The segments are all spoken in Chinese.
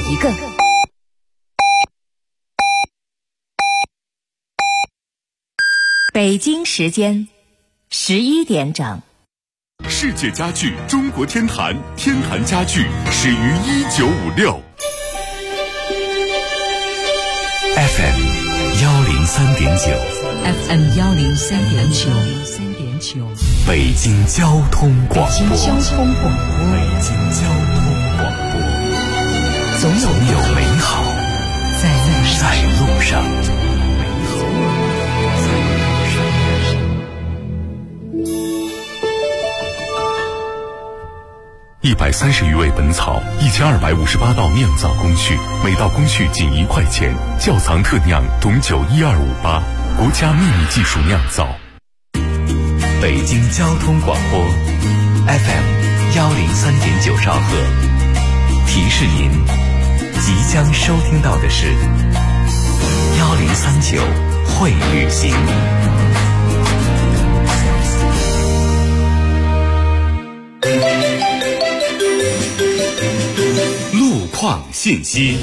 一个。北京时间11点整。 世界家具中国天坛，天坛家具始于1956。FM 103.9，FM 103.9， 北京交通广播， 北京交通广播， 总有美好在路上。130余味本草，1258道酿造工序，每道工序仅1块钱。窖藏特酿董酒12588，国家秘密技术酿造。北京交通广播 FM 103.9兆赫，提示您即将收听到的是1039会旅行。路况信息。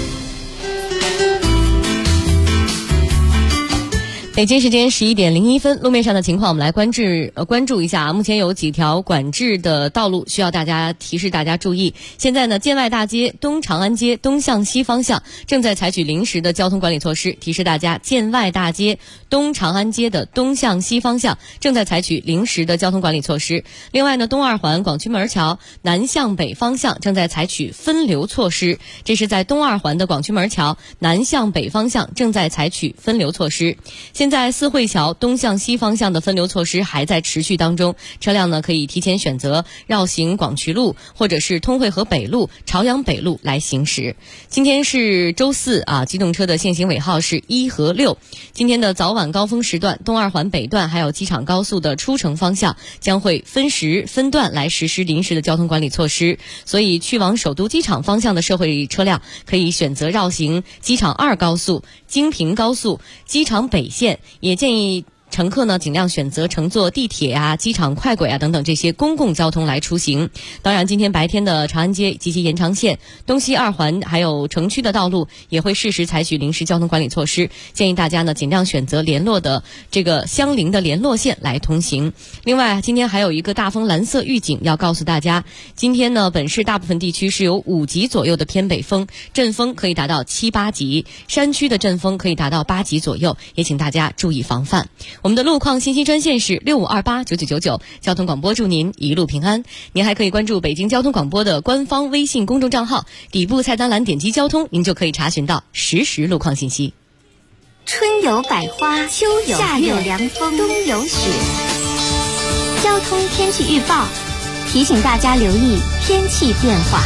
北京时间11点01分，路面上的情况我们来关注一下。目前有几条管制的道路需要提示大家注意。现在呢，建外大街东长安街东向西方向正在采取临时的交通管理措施，提示大家建外大街东长安街的东向西方向正在采取临时的交通管理措施。另外呢，东二环广渠门桥南向北方向正在采取分流措施，这是在东二环的广渠门桥南向北方向正在采取分流措施。现在四惠桥东向西方向的分流措施还在持续当中，车辆呢可以提前选择绕行广渠路或者是通惠河北路、朝阳北路来行驶。今天是周四啊，机动车的限行尾号是1和6。今天的早晚高峰时段，东二环北段还有机场高速的出城方向将会分时分段来实施临时的交通管理措施，所以去往首都机场方向的社会车辆可以选择绕行机场2高速、京平高速、机场北线，也建议乘客呢尽量选择乘坐地铁啊、机场快轨啊等等这些公共交通来出行。当然，今天白天的长安街及其延长线、东西二环还有城区的道路也会适时采取临时交通管理措施，建议大家呢尽量选择联络的这个相邻的联络线来通行。另外，今天还有一个大风蓝色预警要告诉大家，今天呢本市大部分地区是有5级左右的偏北风，阵风可以达到7、8级，山区的阵风可以达到8级左右，也请大家注意防范。我们的路况信息专线是65289999，交通广播祝您一路平安。您还可以关注北京交通广播的官方微信公众账号，底部菜单栏点击交通，您就可以查询到实时路况信息。 春有百花，秋有夏有凉风，冬有雪。交通天气预报提醒大家留意天气变化。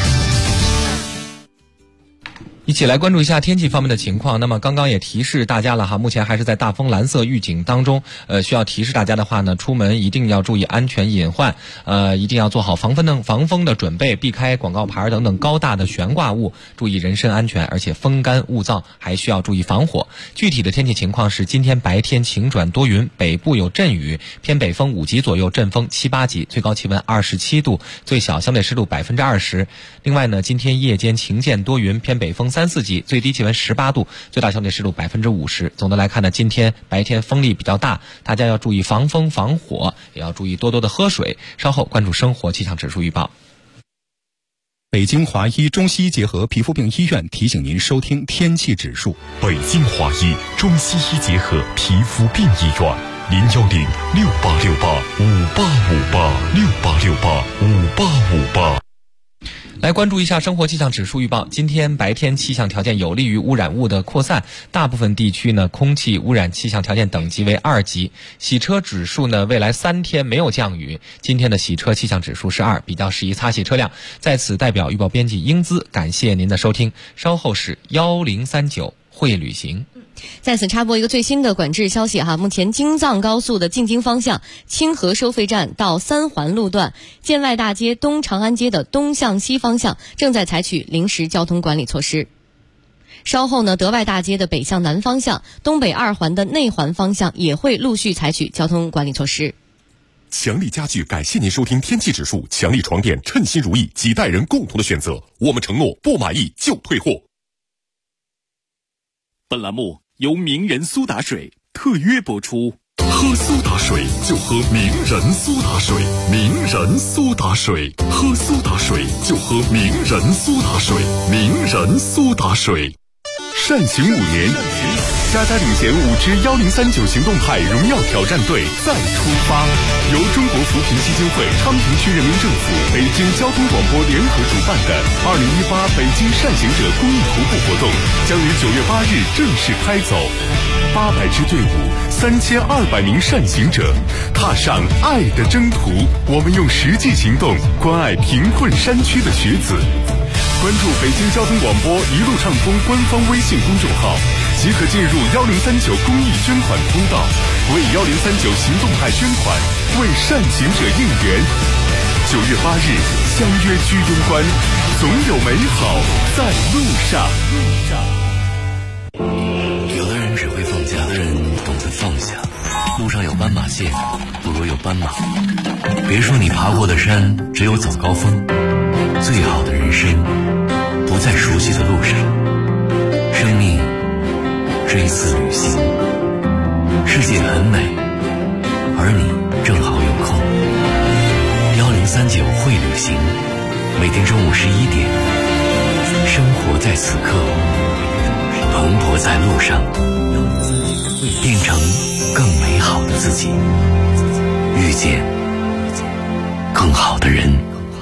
一起来关注一下天气方面的情况。那么刚刚也提示大家了哈，目前还是在大风蓝色预警当中。需要提示大家的话呢，出门一定要注意安全隐患，一定要做好防风的准备，避开广告牌等等高大的悬挂物，注意人身安全。而且风干物燥，还需要注意防火。具体的天气情况是，今天白天晴转多云，北部有阵雨，偏北风5级左右，阵风7、8级，最高气温27度，最小相对湿度20%。另外呢，今天夜间晴间多云，偏北风3、4级，最低气温18度，最大相对湿度50%。总的来看呢，今天白天风力比较大，大家要注意防风防火，也要注意多多的喝水。稍后关注生活气象指数预报。 北京华医中西医结合皮肤病医院提醒您收听天气指数。 北京华医中西医结合皮肤病医院，0106868585858 来关注一下生活气象指数预报。今天白天气象条件有利于污染物的扩散，大部分地区呢空气污染气象条件等级为2级。洗车指数呢未来3天没有降雨，今天的洗车气象指数是2，比较适宜擦洗车辆。在此代表预报编辑英姿感谢您的收听，稍后是1039会旅行。 在此插播一个最新的管制消息哈，目前京藏高速的进京方向清河收费站到3环路段建外大街东长安街的东向西方向正在采取临时交通管理措施。稍后呢，德外大街的北向南方向、东北2环的内环方向也会陆续采取交通管理措施。 强力家具感谢您收听天气指数，强力床垫称心如意，几代人共同的选择。我们承诺不满意就退货。 本栏目由名人苏打水特约播出。 喝苏打水就喝名人苏打水，名人苏打水，喝苏打水就喝名人苏打水，名人苏打水。善行5年，佳佳领衔5支1039行动派荣耀挑战队再出发。由中国扶贫基金会、昌平区人民政府、北京交通广播联合主办的2018北京善行者公益徒步活动将于9月8日正式开走。800支队伍，3200名善行者，踏上爱的征途。我们用实际行动关爱贫困山区的学子。关注北京交通广播一路畅通官方微信公众号，即可进入1039公益捐款通道，为1039行动派捐款，为善行者应援。9月8日相约居庸关，总有美好在路上。 有的人只会放假，有的人懂得放下。路上有斑马线，不如有斑马。别说你爬过的山只有早高峰，最好的人生不在熟悉的路上。生命是一次旅行，世界很美，而你正好有空。1039会旅行，每天中午11点，生活在此刻，蓬勃在路上，变成更美好的自己，遇见更好的人。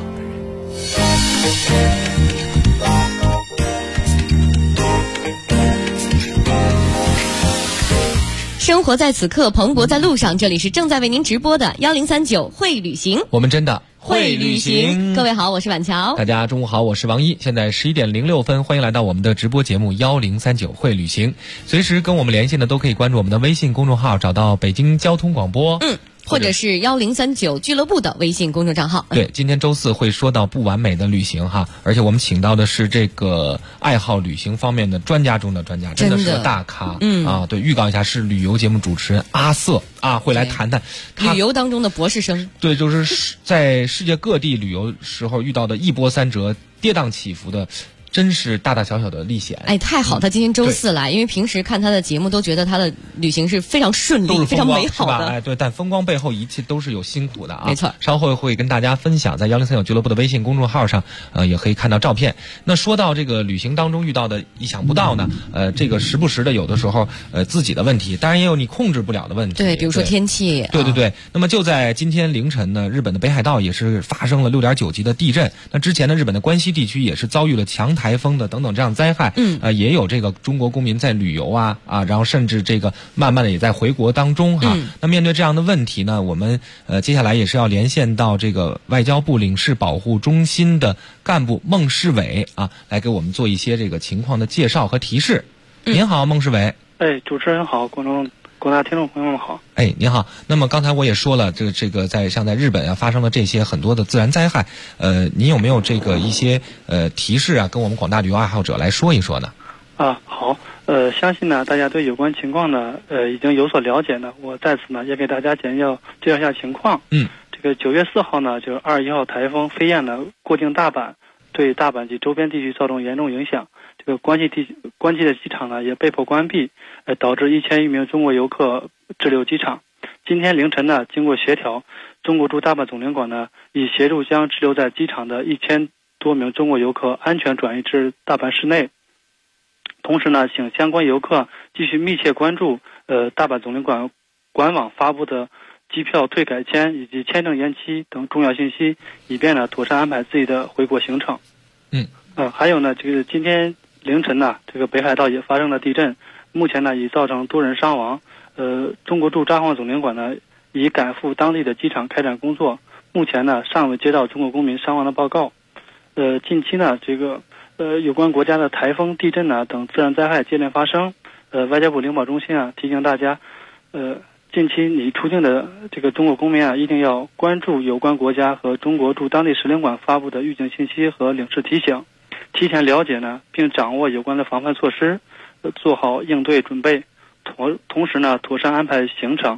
生活在此刻，蓬勃在路上。这里是正在为您直播的1039会旅行， 我们真的会旅行。 各位好，我是婉乔。 大家中午好，我是王一。现在11点06分，欢迎来到我们的直播节目1039会旅行。随时跟我们联系呢，都可以关注我们的微信公众号，找到北京交通广播。 或者是1039俱乐部的微信公众账号。 对，今天周四会说到不完美的旅行哈，而且我们请到的是这个爱好旅行方面的专家中的专家，真的是个大咖。对，预告一下，是旅游节目主持人阿瑟啊，会来谈谈旅游当中的博士生。 对，就是在世界各地旅游时候遇到的一波三折、跌宕起伏的。真是大大小小的历险。 哎，太好，他今天周四来，因为平时看他的节目都觉得他的旅行是非常顺利、非常美好的。 哎，对，但风光背后一切都是有辛苦的啊。 没错， 稍后会跟大家分享，在1039俱乐部的微信公众号上，也可以看到照片。那说到这个旅行当中遇到的意想不到呢，这个时不时的有的时候，自己的问题，当然也有你控制不了的问题。 对，比如说天气。 对。那么就在今天凌晨呢，日本的北海道也是发生了6.9级的地震。那之前呢，日本的关西地区也是遭遇了强台风的等等这样灾害。也有这个中国公民在旅游啊，然后甚至这个慢慢的也在回国当中哈。那面对这样的问题呢，我们接下来也是要连线到这个外交部领事保护中心的干部孟世伟啊，来给我们做一些这个情况的介绍和提示。您好，孟世伟。 主持人好，广大听众朋友们好。 您好。那么刚才我也说了，这个在日本啊发生了这些很多的自然灾害，您有没有这个一些提示啊，跟我们广大旅游爱好者来说一说呢？ 好，相信呢大家对有关情况呢已经有所了解呢，我在此呢也给大家简要介绍一下情况。这个9月4号呢，就是21号台风飞燕呢过境大阪，对大阪及周边地区造成严重影响。这个关西的机场呢也被迫关闭，导致1000余名中国游客滞留机场。今天凌晨呢，经过协调，中国驻大阪总领馆呢已协助将滞留在机场的1000多名中国游客安全转移至大阪市内。同时呢，请相关游客继续密切关注大阪总领馆官网发布的机票退改签以及签证延期等重要信息，以便呢妥善安排自己的回国行程。还有呢，这个今天凌晨呢，这个北海道也发生了地震，目前呢已造成多人伤亡。中国驻札幌总领馆呢已赶赴当地的机场开展工作，目前呢尚未接到中国公民伤亡的报告。近期呢，这个有关国家的台风、地震呢等自然灾害接连发生。外交部领保中心啊提醒大家，近期你出境的这个中国公民啊，一定要关注有关国家和中国驻当地使领馆发布的预警信息和领事提醒，提前了解呢，并掌握有关的防范措施，做好应对准备。同时呢，妥善安排行程，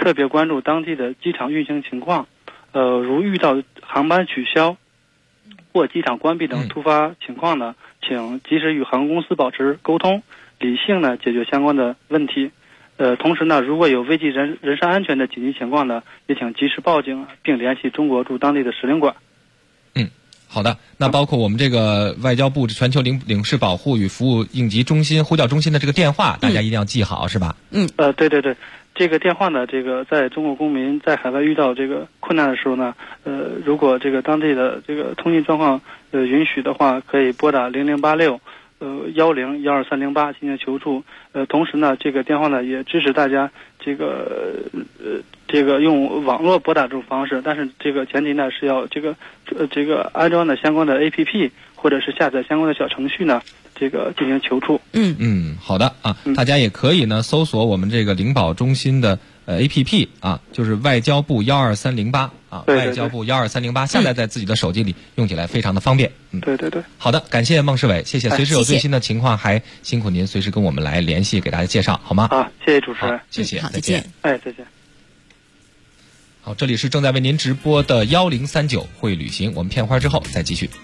特别关注当地的机场运行情况。如遇到航班取消或机场关闭等突发情况呢，请及时与航空公司保持沟通，理性呢解决相关的问题。同时呢，如果有危及人身安全的紧急情况呢，也请及时报警，并联系中国驻当地的使领馆。 好的，那包括我们这个外交部全球领事保护与服务应急中心呼叫中心的这个电话，大家一定要记好，是吧？ 对对对，这个电话呢，这个在中国公民在海外遇到这个困难的时候呢，如果这个当地的这个通信状况允许的话，可以拨打0086。10-12308进行求助。同时呢，这个电话呢也支持大家这个用网络拨打这种方式，但是这个前提呢是要这个安装的相关的 APP 或者是下载相关的小程序呢，这个进行求助。 好的啊，大家也可以呢搜索我们这个领保中心的APP 啊，就是外交部12308啊， 对对对， 外交部12308，下载在自己的手机里，用起来非常的方便。 对对对。 好的，感谢孟世伟，谢谢。随时有最新的情况，还辛苦您随时跟我们来联系，给大家介绍，好吗？ 谢谢主持人， 谢谢， 再见。 再见。 好，这里是正在为您直播的1039会旅行，我们片花之后再继续。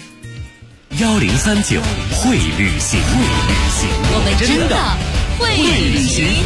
1039会旅行， 我们真的会旅行。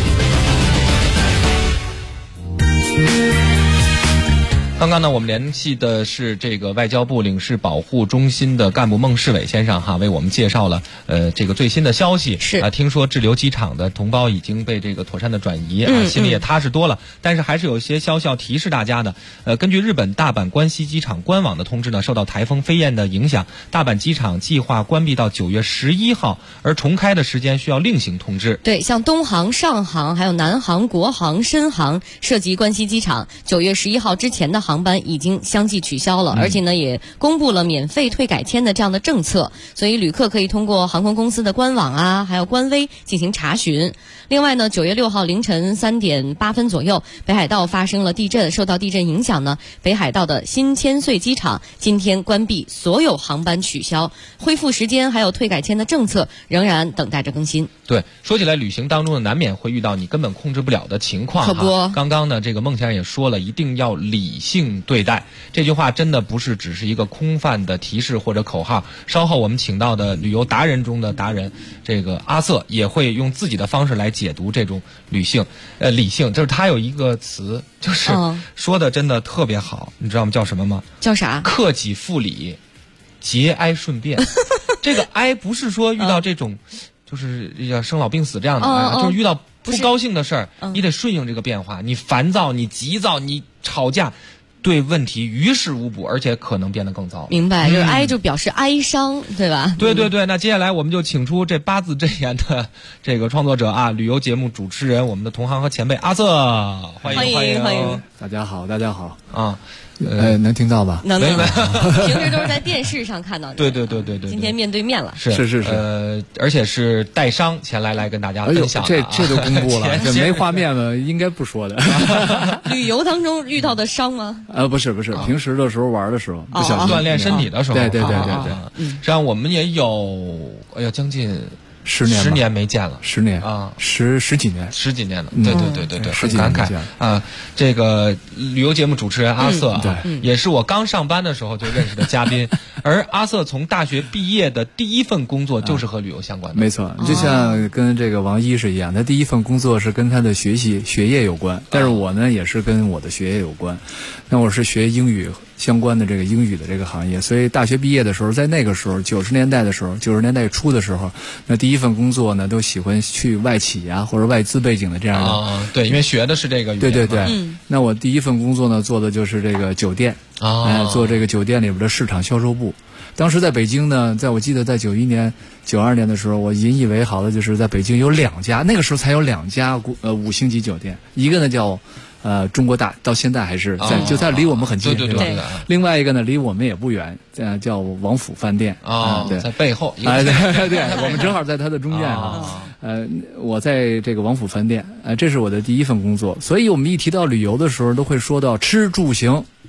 刚刚呢，我们联系的是这个外交部领事保护中心的干部孟世伟先生哈，为我们介绍了这个最新的消息。 是啊， 听说滞留机场的同胞已经被这个妥善的转移啊，心里也踏实多了。但是还是有一些消息要提示大家的。根据日本大阪关西机场官网的通知呢，受到台风飞燕的影响，大阪机场计划关闭到9月11号，而重开的时间需要另行通知。 对，像东航、上航、还有南航、国航、深航涉及关西机场，9月11号之前的航班已经相继取消了，而且呢也公布了免费退改签的这样的政策，所以旅客可以通过航空公司的官网啊，还有官微进行查询。另外呢，9月6号凌晨3点8分左右，北海道发生了地震，受到地震影响呢，北海道的新千岁机场今天关闭，所有航班取消，恢复时间还有退改签的政策仍然等待着更新。 对，说起来旅行当中呢，难免会遇到你根本控制不了的情况。 可不， 刚刚呢，这个孟先生也说了，一定要理性对待。这句话真的不是只是一个空泛的提示或者口号。稍后我们请到的旅游达人中的达人，这个阿瑟也会用自己的方式来解读这种理性，就是他有一个词，就是说的真的特别好，你知道吗？叫什么吗？ 叫啥？ 克己复礼，节哀顺变。这个哀不是说遇到这种。就是要生老病死这样的，就是遇到不高兴的事儿，你得顺应这个变化。你烦躁，你急躁，你吵架，对问题于事无补，而且可能变得更糟。 明白，就是哀就表示哀伤，对吧？ 对对对，那接下来我们就请出这8字真言的这个创作者啊，旅游节目主持人，我们的同行和前辈阿瑟，欢迎。 大家好啊。 能听到吧？ 能。平时都是在电视上看到的。 对。 今天面对面了。 是。而且是带伤前来跟大家分享的。 这都公布了，这没画面了，应该不说的。 旅游当中遇到的伤吗？ 不是，平时的时候玩的时候，不小心锻炼身体的时候。 对。 实际上我们也有，将近。10年没见了 ，10年啊，十几年了，对，很感慨啊。这个旅游节目主持人阿瑟啊，也是我刚上班的时候就认识的嘉宾。而阿瑟从大学毕业的第一份工作就是和旅游相关的， 没错，就像跟这个王一是一样，他第一份工作是跟他的学业有关，但是我呢也是跟我的学业有关。那我是学英语相关的这个英语的这个行业，所以大学毕业的时候，在那个时候90年代初的时候，那第一份工作呢都喜欢去外企啊或者外资背景的这样的。 对，因为学的是这个语言。 对。那我第一份工作呢做的就是这个酒店，做这个酒店里边的市场销售部。当时在北京呢，我记得在91年、92年的时候，我引以为豪的就是在北京有2家，那个时候才有2家5星级酒店，一个呢叫中国大，到现在还是在，就在离我们很近， 对。 另外一个呢，离我们也不远，叫王府饭店对，在背后。 对，我们正好在它的中间啊。我在这个王府饭店，这是我的第一份工作。所以我们一提到旅游的时候，都会说到吃住行。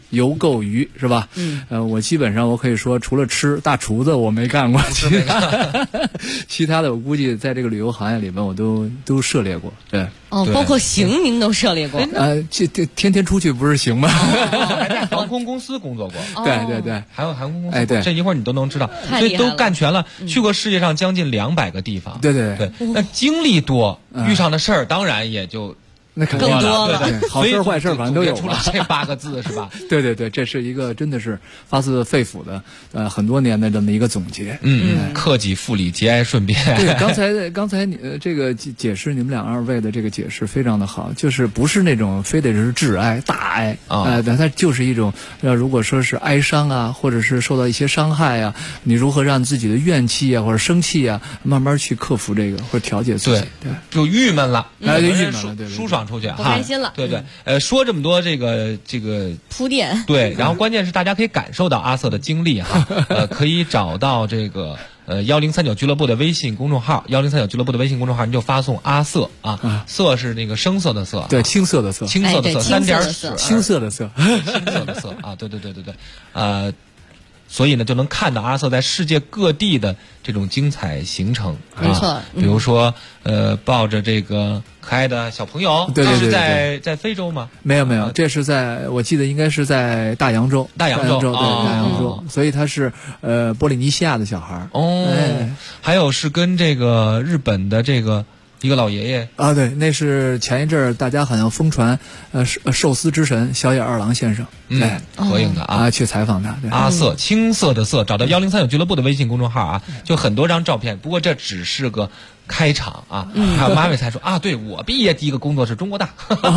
邮购鱼是吧？我基本上我可以说，除了吃大厨子我没干过，其他的我估计在这个旅游行业里面我都涉猎过。对， 包括行您都涉猎过。 这天天出去不是行吗？ 还在航空公司工作过。 对， 还有航空公司。 哎，对， 这一会儿你都能知道，所以都干全了，去过世界上将近200个地方。 对， 那经历多，遇上的事儿当然也就。 那更多了， 对，好事坏事反正都有出了这8个字是吧？ 对，这是一个真的是发自肺腑的很多年的这么一个总结。 克己复礼，节哀顺变。 对，刚才你这个解释，你们二位的这个解释非常的好，就是不是那种非得是致哀大哀它就是一种如果说是哀伤啊，或者是受到一些伤害啊，你如何让自己的怨气啊或者生气啊慢慢去克服这个或者调节自己。对， 就郁闷了， 就郁闷了，对， 舒爽出去， 不开心了。 对，说这么多这个铺垫， 对，然后关键是大家可以感受到阿瑟的经历哈，可以找到这个1039俱乐部的微信公众号，1039俱乐部的微信公众号，你就发送阿瑟啊，瑟是那个声色的色， 对，青色的色 ，3点水， 青色的色， 青色的色啊，对，所以呢，就能看到阿瑟在世界各地的这种精彩行程。 没错， 比如说，抱着这个可爱的小朋友， 对， 是在非洲吗？ 没有，这是我记得应该是在大洋洲。 大洋洲， 对，大洋洲。所以他是波利尼西亚的小孩。 还有是跟这个日本的这个。一个老爷爷啊，对，那是前一阵儿大家好像疯传，寿司之神小野二郎先生， 合影的啊， 去采访他。对， 阿瑟，青色的色，找到1039俱乐部的微信公众号啊，就很多张照片。不过这只是个开场啊，还有马尾才说啊，对我毕业第一个工作是中国大，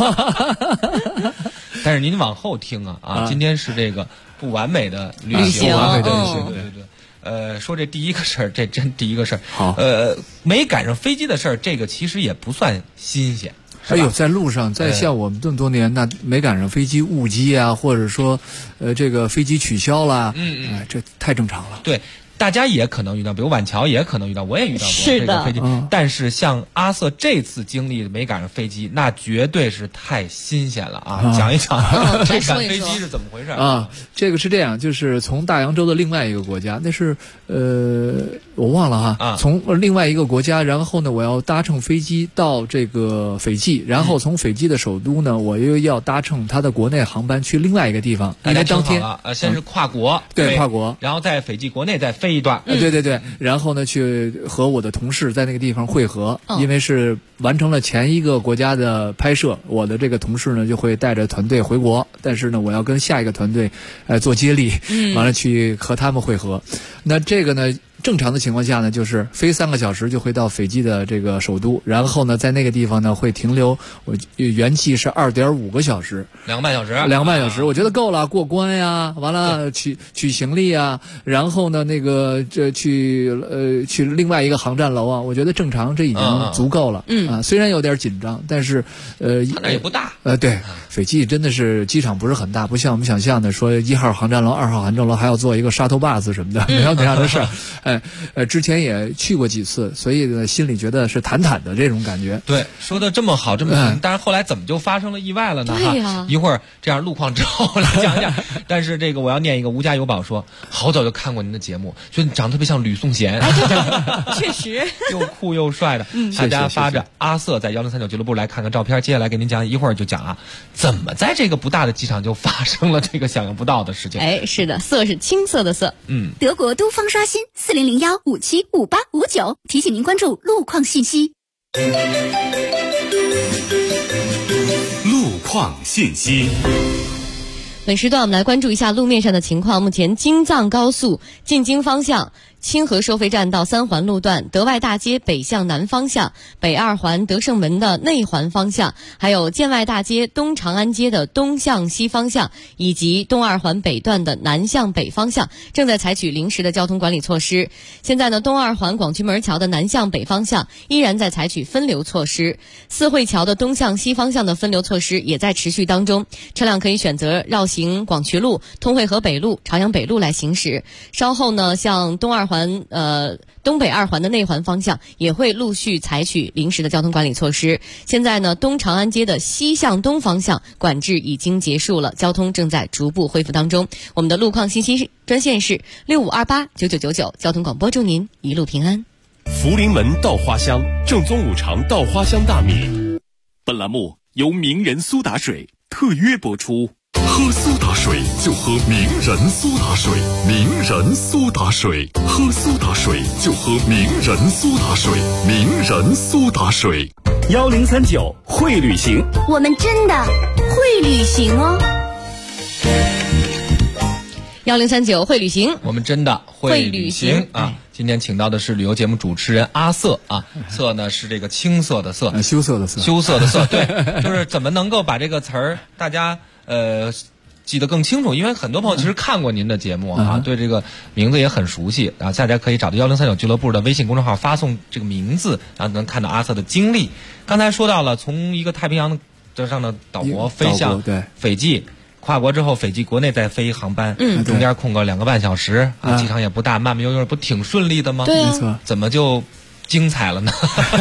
但是您往后听啊，今天是这个不完美的旅行，对。说这第一个事儿，这真第一个事儿。 好， 没赶上飞机的事儿，这个其实也不算新鲜。 在路上，在像我们这么多年，那没赶上飞机误机啊，或者说，这个飞机取消了，这太正常了。 对。大家也可能遇到，比如晚桥也可能遇到，我也遇到过这个飞机。但是像阿瑟这次经历没赶上飞机，那绝对是太新鲜了啊！讲一讲这赶飞机是怎么回事啊？这个是这样，就是从大洋洲的另外一个国家，那是我忘了哈，从另外一个国家，然后呢，我要搭乘飞机到这个斐济，然后从斐济的首都呢，我又要搭乘它的国内航班去另外一个地方。因为当天先是跨国， 对，跨国， 然后在斐济国内再飞一段， 对，然后呢，去和我的同事在那个地方汇合，因为是完成了前一个国家的拍摄，我的这个同事呢就会带着团队回国，但是呢，我要跟下一个团队做接力，完了去和他们汇合。那这个呢？正常的情况下呢，就是飞3个小时就会到斐济的这个首都，然后呢，在那个地方呢会停留，我原计是2.5个小时 ，2个半小时 ，2个半小时，我觉得够了，过关呀，完了取行李啊，然后呢去另外一个航站楼啊，我觉得正常这已经足够了，虽然有点紧张，但是它那也不大， 对，斐济真的是机场不是很大，不像我们想象的说1号航站楼、2号航站楼还要做一个shuttle bus什么的，没有那样的事儿。之前也去过几次，所以呢，心里觉得是坦坦的这种感觉。 对，说的这么好，这么平，但是后来怎么就发生了意外了呢？ 对呀， 一会儿这样路况之后来讲讲。但是这个我要念一个吴家有宝说，好早就看过您的节目，觉得你长得特别像吕颂贤， 确实又酷又帅的。大家发着阿瑟在1039俱乐部来看看照片，接下来给您讲，一会儿就讲怎么在这个不大的机场就发生了这个想象不到的事情。 是的，色是青色的色。 德国东方刷新4001575859，提醒您关注路况信息。 路况信息。 本时段我们来关注一下路面上的情况。目前京藏高速进京方向清河收费站到3环路段，德外大街北向南方向，北2环德胜门的内环方向，还有建外大街东长安街的东向西方向，以及东2环北段的南向北方向，正在采取临时的交通管理措施。现在呢，东2环广渠门桥的南向北方向依然在采取分流措施，四惠桥的东向西方向的分流措施也在持续当中，车辆可以选择绕行广渠路、通惠河北路、朝阳北路来行驶。稍后呢，向东2 环东北2环的内环方向也会陆续采取临时的交通管理措施。现在呢，东长安街的西向东方向管制已经结束了，交通正在逐步恢复当中。我们的路况信息专线是65289999，交通广播祝您一路平安。 福临门稻花香，正宗五常稻花香大米。本栏目由名人苏打水特约播出。 喝苏打水就喝名人苏打水，名人苏打水，喝苏打水就喝名人苏打水，名人苏打水。 1039会旅行， 我们真的会旅行哦。 1039会旅行， 我们真的会旅行啊！今天请到的是旅游节目主持人阿瑟啊，瑟呢是这个青色的色， 羞涩的色， 羞涩的色，对，就是怎么能够把这个词儿大家记得更清楚，因为很多朋友其实看过您的节目啊，对这个名字也很熟悉啊。大家可以找到1039俱乐部的微信公众号，发送这个名字，然后能看到阿瑟的经历。刚才说到了，从一个太平洋的上的岛国飞向斐济。跨国之后，斐济国内再飞航班，中间空个2个半小时，机场也不大，慢慢悠悠，不挺顺利的吗？ 对啊， 怎么就精彩了呢？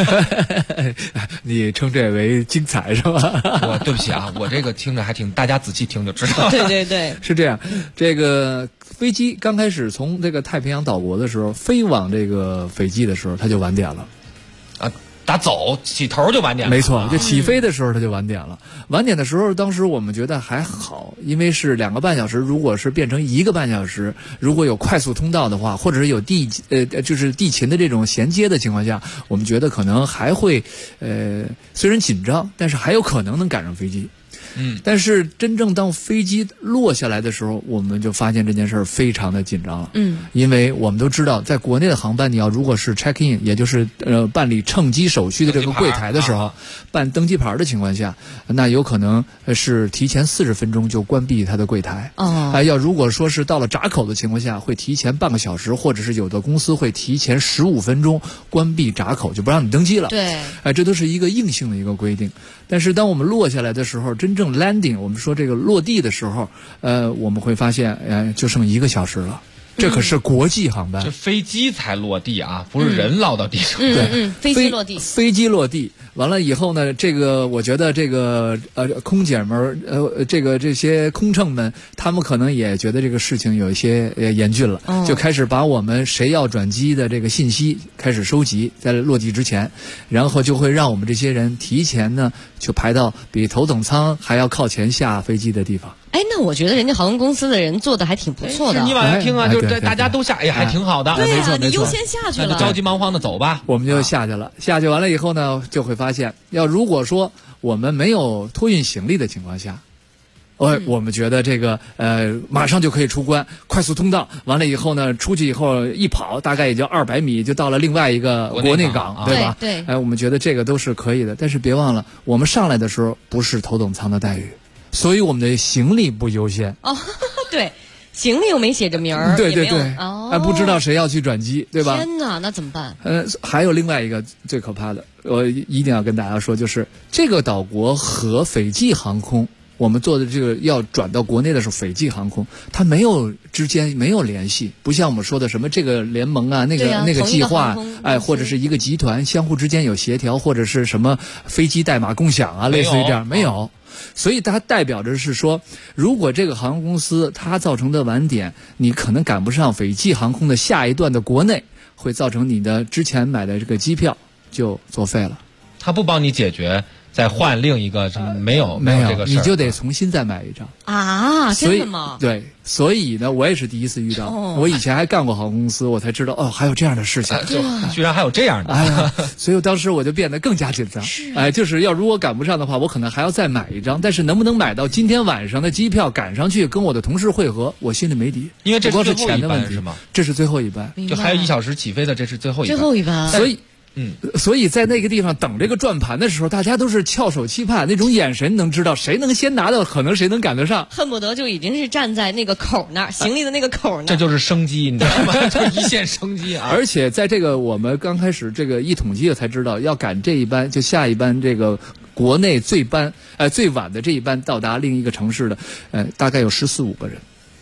你称这为精彩是吧？ 对不起啊，我这个听着还挺，大家仔细听就知道。 对对对， 是这样。这个飞机刚开始从这个太平洋岛国的时候飞往这个斐济的时候，它就晚点了。 打走起头就晚点了， 没错，就起飞的时候它就晚点了。晚点的时候，当时我们觉得还好，因为是2个半小时，如果是变成1个半小时，如果有快速通道的话，或者是有就是地勤的这种衔接的情况下，我们觉得可能还会虽然紧张，但是还有可能能赶上飞机。但是真正当飞机落下来的时候，我们就发现这件事儿非常的紧张了。因为我们都知道，在国内的航班，你要如果是 check in， 也就是办理乘机手续的这个柜台的时候，办登机牌的情况下，那有可能是提前40分钟就关闭它的柜台。要如果说是到了闸口的情况下，会提前半个小时，或者是有的公司会提前15分钟关闭闸口，就不让你登机了。 对， 这都是一个硬性的一个规定。但是当我们落下来的时候，真正 landing， 我们说这个落地的时候，我们会发现，就剩1个小时了。这可是国际航班， 这飞机才落地啊，不是人落到地上。 对， 飞机落地， 飞机落地完了以后呢，这个我觉得这个空姐们这些空乘们，他们可能也觉得这个事情有一些严峻了，就开始把我们谁要转机的这个信息开始收集，在落地之前，然后就会让我们这些人提前呢就排到比头等舱还要靠前下飞机的地方。 那我觉得人家航空公司的人做的还挺不错的。 你往下听啊，就是大家都下，还挺好的。 对啊， 你优先下去了， 着急忙慌的走吧。 我们就下去了，下去完了以后呢，就会发现，如果说我们没有托运行李的情况下，我们觉得这个马上就可以出关，快速通道完了以后呢，出去以后一跑，大概也就200米就到了另外一个国内港，对吧？ 对。 我们觉得这个都是可以的，但是别忘了，我们上来的时候不是头等舱的待遇。所以我们的行李不优先对，行李又没写着名儿， 对，不知道谁要去转机，对吧？ 天哪，那怎么办？ 还有另外一个最可怕的，我一定要跟大家说，就是这个岛国和斐济航空，我们做的这个要转到国内的时候，斐济航空它之间没有联系，不像我们说的什么这个联盟啊，那个计划，或者是一个集团相互之间有协调，或者是什么飞机代码共享啊，类似于这样没有。所以它代表着是说，如果这个航空公司它造成的晚点，你可能赶不上斐济航空的下一段的国内，会造成你的之前买的这个机票就作废了。 它不帮你解决，再换另一个什么没有这个事， 你就得重新再买一张啊？真的吗？ 对，所以呢，我也是第一次遇到。我以前还干过航空公司，我才知道还有这样的事情， 居然还有这样的。 所以当时我就变得更加紧张。就是如果赶不上的话，我可能还要再买一张，但是能不能买到今天晚上的机票赶上去跟我的同事会合，我心里没底。 因为这是钱的问题是吗？ 这是最后一班， 就还有1小时起飞的，这是最后一班。 所以在那个地方等这个转盘的时候，大家都是翘首期盼，那种眼神能知道谁能先拿到，可能谁能赶得上， 恨不得就已经是站在那个口那儿，行李的那个口那儿。 这就是生机，你知道吗？就是一线生机啊！ 而且在这个我们刚开始这个一统计才知道，要赶这一班，就下一班这个国内最晚的这一班到达另一个城市的，大概有14、15个人。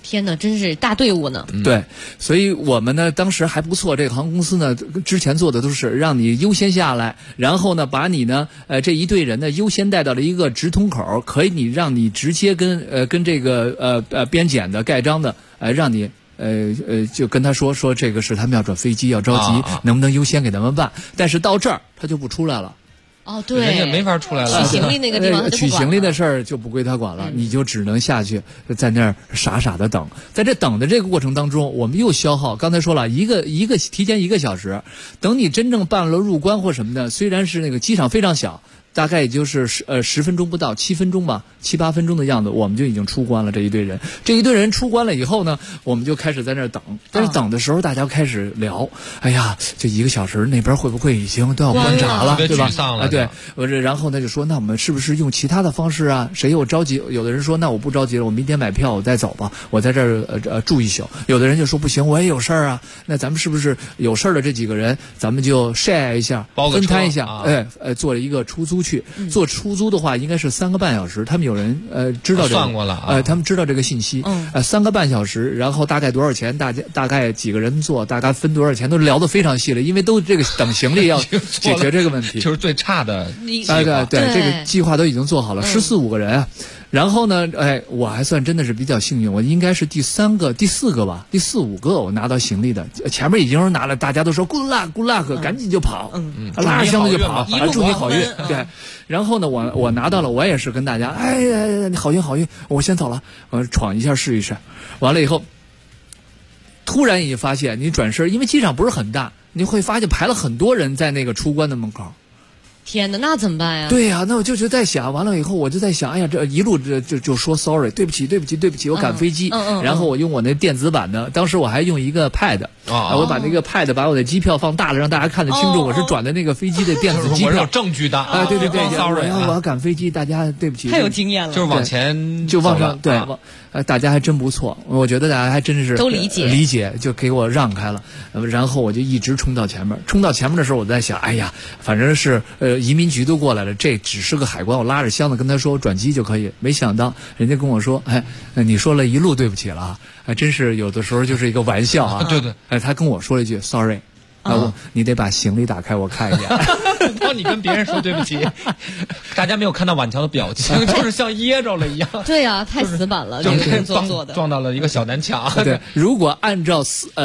天哪，真是大队伍呢。 对，所以我们呢当时还不错，这个航空公司呢之前做的都是让你优先下来，然后呢把你呢这一队人呢优先带到了一个直通口，可以让你直接跟这个边检的盖章的让你就跟他说这个是他们要转飞机要着急，能不能优先给他们办？但是到这儿他就不出来了。 哦，对， 人家没法出来了。 取行李那个地方， 取行李的事儿就不归他管了，你就只能下去在那儿傻傻的等。在这等的这个过程当中，我们又消耗，刚才说了一个提前1个小时，等你真正办了入关或什么的，虽然是那个机场非常小。大概也就是10分钟不到，7分钟吧，7、8分钟的样子，我们就已经出关了。这一队人出关了以后呢，我们就开始在那儿等。但是等的时候，大家开始聊，哎呀，这1个小时那边会不会已经都要关闸了，对吧？对，然后他就说，那我们是不是用其他的方式啊？谁有着急？有的人说，那我不着急了，我明天买票，我再走吧，我在这儿住一宿。有的人就说不行，我也有事儿啊。那咱们是不是有事儿的这几个人，咱们就 share 一下，分摊一下，做了一个出租。做出租的话应该是3个半小时，他们有人知道这个算过了他们知道这个信息，3个半小时，然后大概多少钱，大概几个人做，大概分多少钱，都聊得非常细了，因为都这个等行李要解决这个问题， 就是最差的对，这个计划都已经做好了，14、15个人啊。然后呢，我还算真的是比较幸运，我应该是第4个吧，第4、5个我拿到行李的，前面已经拿了，大家都说 good luck， 赶紧就跑，拉着箱子就跑，祝你好运，对。然后呢，我拿到了，我也是跟大家，你好运，我先走了，我闯一下试一试，完了以后，突然你发现，你转身，因为机场不是很大，你会发现排了很多人在那个出关的门口。 天哪，那怎么办呀？ 对呀，那我就在想，完了以后我就在想，哎呀，这一路就说 sorry， 对不起，我赶飞机。然后我用我那电子版的，当时我还用一个 pad，我把那个 pad 把我的机票放大了，让大家看得清楚，我是转的那个飞机的电子机票， 我是有证据的。 对 ，sorry， 我要赶飞机，大家对不起。 太有经验了， 就是往前就往上对。大家还真不错，我觉得大家还真是都理解，就给我让开了，然后我就一直冲到前面的时候，我在想，哎呀，反正是移民局都过来了，这只是个海关，我拉着箱子跟他说转机就可以，没想到人家跟我说，你说了一路对不起了，还真是有的时候就是一个玩笑啊， 对， 他跟我说了一句 sorry。你得把行李打开，我看一眼。 当你跟别人说对不起，大家没有看到婉乔的表情，就是像噎着了一样。 对呀，太死板了， 就是撞到了一个小南墙。 对，如果按照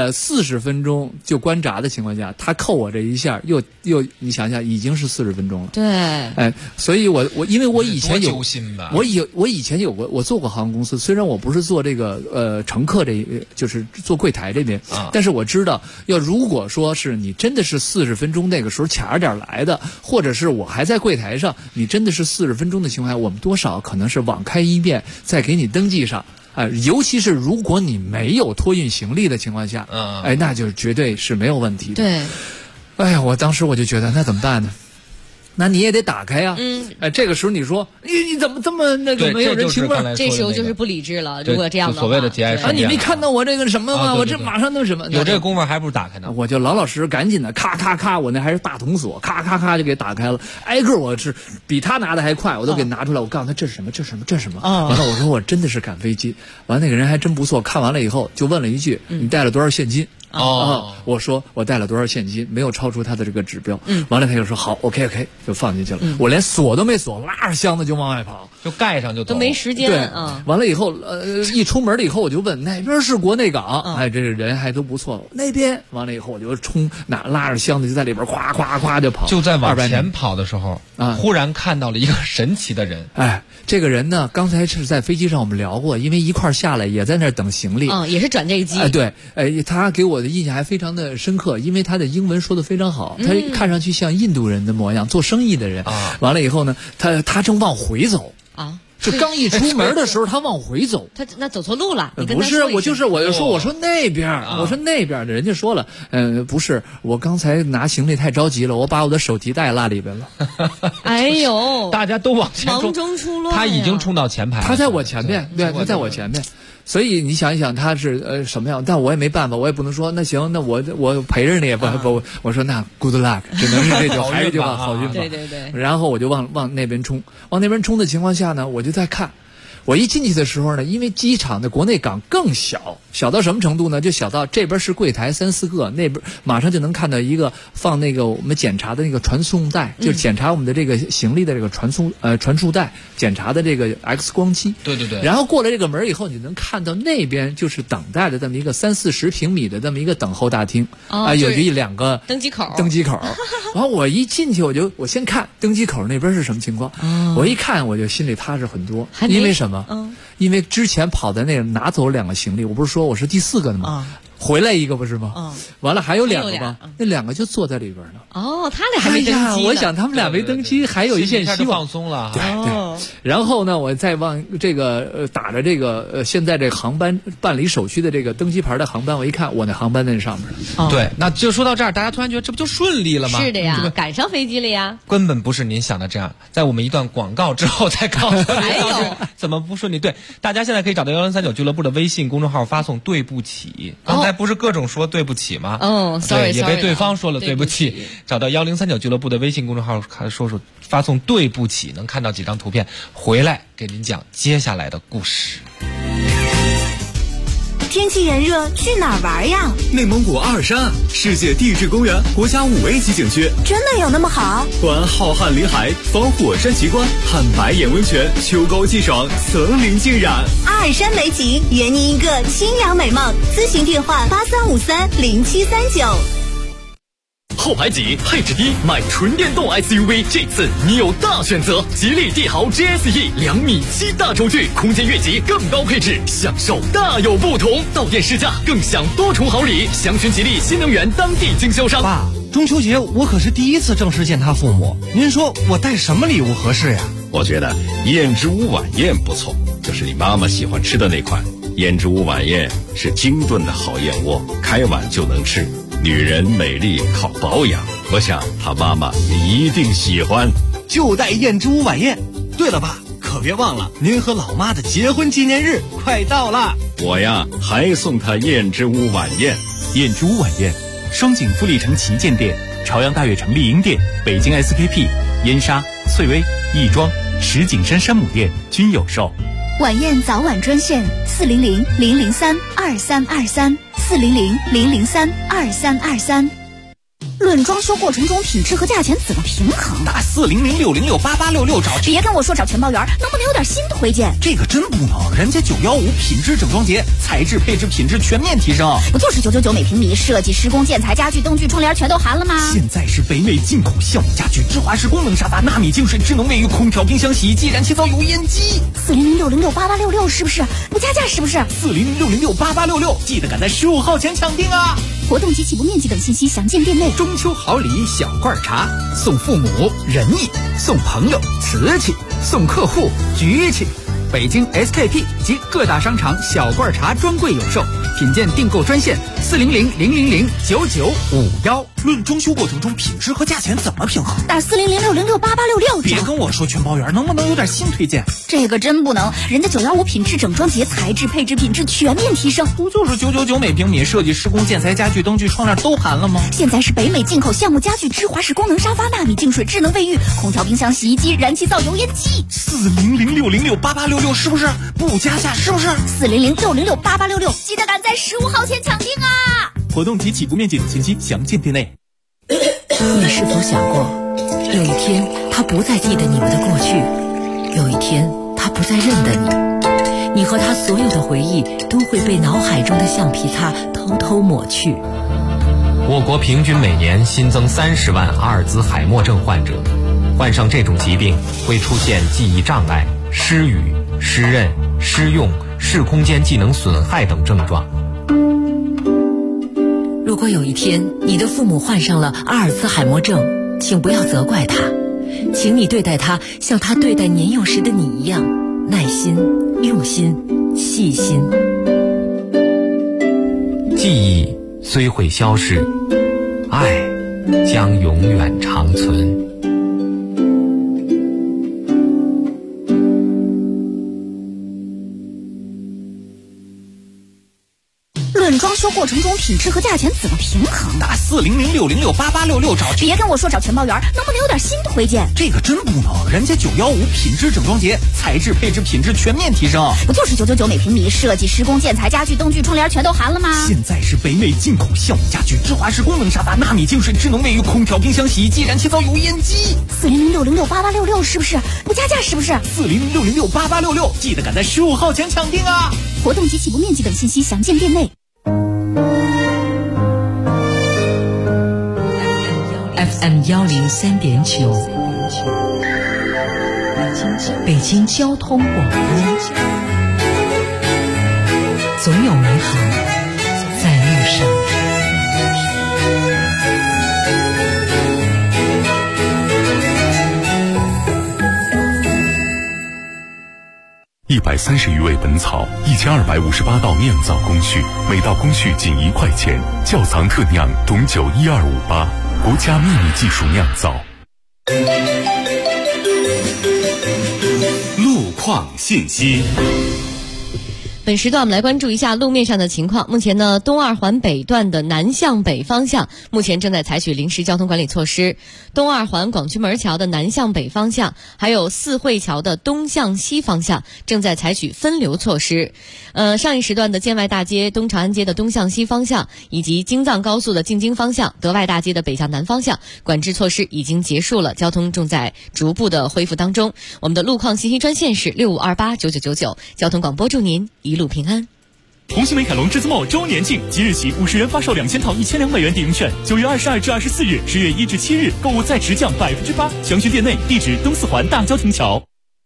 40分钟就关闸的情况下，他扣我这一下，又你想想，已经是40分钟了。 对， 所以我因为我以前有，我以前有过，我做过航空公司，虽然我不是做这个乘客就是做柜台这边，但是我知道，如果说是你真的是40分钟那个时候卡着点来的，或者是我还在柜台上，你真的是40分钟的情况下，我们多少可能是网开一面，再给你登记上。尤其是如果你没有托运行李的情况下，那就绝对是没有问题的。 对， 哎呀，我当时我就觉得那怎么办呢？那你也得打开呀。这个时候你说你怎么这么那个没有人情味？ 这时候就是不理智了。如果这样的话， 所谓的节哀顺变你没看到我这个什么吗？我这马上那什么？ 有这个功夫还不如打开呢。 我就老实赶紧的，咔咔咔，我那还是大铜锁，咔咔咔就给打开了。挨个我是比他拿的还快，我都给拿出来。我告诉他这是什么？完了，我说我真的是赶飞机。完了，那个人还真不错，看完了以后就问了一句：“你带了多少现金？”我说我带了多少现金，没有超出他的这个指标。完了他就说好 ，OK， 就放进去了。我连锁都没锁，拉着箱子就往外跑， 就盖上就走， 都没时间。 对，完了以后，一出门了以后，我就问哪边是国内港？这个人还都不错。那边完了以后，我就拉着箱子就在里边咵咵咵就跑。 就在往前跑的时候，忽然看到了一个神奇的人。 这个人呢，刚才是在飞机上我们聊过，因为一块下来也在那儿等行李， 也是转这一机。 对，他给我的印象还非常的深刻，因为他的英文说的非常好，他看上去像印度人的模样，做生意的人。完了以后呢，他正往回走就刚一出门的时候，他往回走。 他那走错路了？ 不是，我就说，我说那边，我说那边的，人家说了，不是，我刚才拿行李太着急了，我把我的手提袋落里边了。 哎呦， 大家都往前冲， 忙中出乱。 他已经冲到前排了， 他在我前面，对，他在我前面。所以你想一想他是什么样，但我也没办法，我也不能说那行，那我陪着你也不，我说那 good luck， 只能是这种，还是一句话，好运吧。 对。 然后我就往那边冲，往那边冲的情况下呢，我就在看， 我一进去的时候呢，因为机场的国内港更小，小到什么程度呢？就小到这边是柜台3、4个，那边马上就能看到一个放那个我们检查的那个传送带，就是检查我们的这个行李的这个传输带，检查的这个 X 光机。 对对对。 然后过了这个门以后，你能看到那边就是等待的这么一个30-40平米的这么一个等候大厅有1-2个登机口。然后我一进去，我先看登机口那边是什么情况。我一看我就心里踏实很多，因为什么？因为之前跑在那个拿走2个行李，我不是说我是第4个的吗？回来一个不是吗？完了还有2个吗？那2个就坐在里边呢。 他俩还没登机呢。 我想他们俩没登机，还有一线希望。 放松了。 对。然后呢，我再往这个打着这个现在这个航班办理手续的这个登机牌的航班，我一看，我那航班在那上面了。对，那就说到这儿，大家突然觉得这不就顺利了吗？ 是的呀，赶上飞机了呀。 根本不是您想的这样。在我们一段广告之后再告诉你还有怎么不顺利。对，大家现在可以找到1039俱乐部的微信公众号，发送对不起。刚才不是各种说对不起吗 ？sorry， 也被对方说了对不起。找到1039俱乐部的微信公众号，发送对不起，能看到几张图片，回来给您讲接下来的故事。 天气炎热，去哪儿玩呀？ 内蒙古阿尔山，世界地质公园国家5A级景区， 真的有那么好？ 观浩瀚林海，访火山奇观，看白眼温泉，秋高气爽，层林尽染。 阿尔山美景，圆您一个清扬美梦。咨询电话83530739。 后排挤，配置低，买纯电动 SUV， 这次你有大选择。吉利帝豪 GSE 2.7米大轴距，空间越级，更高配置，享受大有不同。到店试驾，更享多重好礼。详询吉利新能源当地经销商。 爸，中秋节我可是第一次正式见他父母，您说我带什么礼物合适呀？ 我觉得燕之屋晚宴不错，就是你妈妈喜欢吃的那款。燕之屋晚宴是精炖的好燕窝，开碗就能吃。女人美丽靠保养，我想她妈妈也一定喜欢。 就带燕之屋晚宴。对了爸，可别忘了您和老妈的结婚纪念日快到了。 我呀还送她燕之屋晚宴。 燕之屋晚宴，双井富力城旗舰店、朝阳大悦城丽婴店、北京 SKP、燕莎、翠微、亦庄、石景山山姆店均有售。 晚宴早晚专线400-003-2323，400-003-2323。论装修过程中品质和价钱怎么平衡？ 打400-606-8866找。 别跟我说找全包圆，能不能有点新推荐？ 这个真不能，人家915品质整装节，材质配置品质全面提升。 不就是999每平米，设计施工建材家具灯具窗帘全都含了吗？ 现在是北美进口橡木家具，芝华士功能沙发，纳米净水智能卫浴，空调冰箱洗衣机，燃气灶油烟机。 400-606-8866是不是？不加价是不是 ？400-606-8866，记得赶在15号前抢订啊！ 活动及起步面积等信息详见店内。 中秋好礼小罐茶，送父母仁义，送朋友瓷器，送客户局气。北京 SKP 及各大商场小罐茶专柜有售，品鉴订购专线400-000-9951。 论装修过程中品质和价钱怎么平衡？ 打400-606-8866。 别跟我说全包圆，能不能有点新推荐？ 这个真不能，人家915品质整装节，材质配置品质全面提升。 不就是999每平米，设计施工建材家具灯具窗帘都含了吗？ 现在是北美进口橡木家具，芝华士功能沙发，纳米净水智能卫浴，空调冰箱洗衣机，燃气灶油烟机。 400-606-8866是不是？不加价是不是 ？400-606-8866，记得赶在15号前抢订啊！ 活动及起步面积等信息详见店内。 你是否想过，有一天他不再记得你们的过去，有一天他不再认得你，你和他所有的回忆都会被脑海中的橡皮擦偷偷抹去。 我国平均每年新增30万阿尔兹海默症患者，患上这种疾病会出现记忆障碍、失语、失认、失用、视空间技能损害等症状。 如果有一天你的父母患上了阿尔兹海默症，请不要责怪他，请你对待他像他对待年幼时的你一样，耐心、用心、细心。 记忆虽会消失，爱将永远长存。 论装修销过程中品质和价钱怎么平衡？ 打4006068866找。 别跟我说找全包员，能不能有点新推荐？ 这个真不能，人家915品质整装节，材质配置品质全面提升。 不就是999每平米，设计施工建材家具灯具窗帘全都含了吗？ 现在是北美进口效米家具，智华式功能沙发，纳米净水，智能卫浴，空调、冰箱、洗衣机、燃气灶、油烟机。 4006068866是不是？不加价是不是 ？4006068866，记得赶在15号前抢订啊！ 活动及起步面积等信息详见店内。 FM 103.9，北京交通广播，总有美好在路上。 130余味本草，1258道酿造工序，每道工序仅1块钱。窖藏特酿董酒12588，国家秘密技术酿造。 路况信息。 本时段我们来关注一下路面上的情况。目前呢，东二环北段的南向北方向目前正在采取临时交通管理措施，东二环广渠门桥的南向北方向，还有四惠桥的东向西方向正在采取分流措施。上一时段的建外大街、东长安街的东向西方向，以及京藏高速的进京方向、德外大街的北向南方向，管制措施已经结束了，交通正在逐步的恢复当中。我们的路况信息专线是65289999，交通广播祝您一路平安。 红星美凯龙至尊茂周年庆，即日起50人发售2000套1200元抵用券，9月22至24日，10月1至7日购物再直降8%，详询店内，地址东四环大郊亭桥。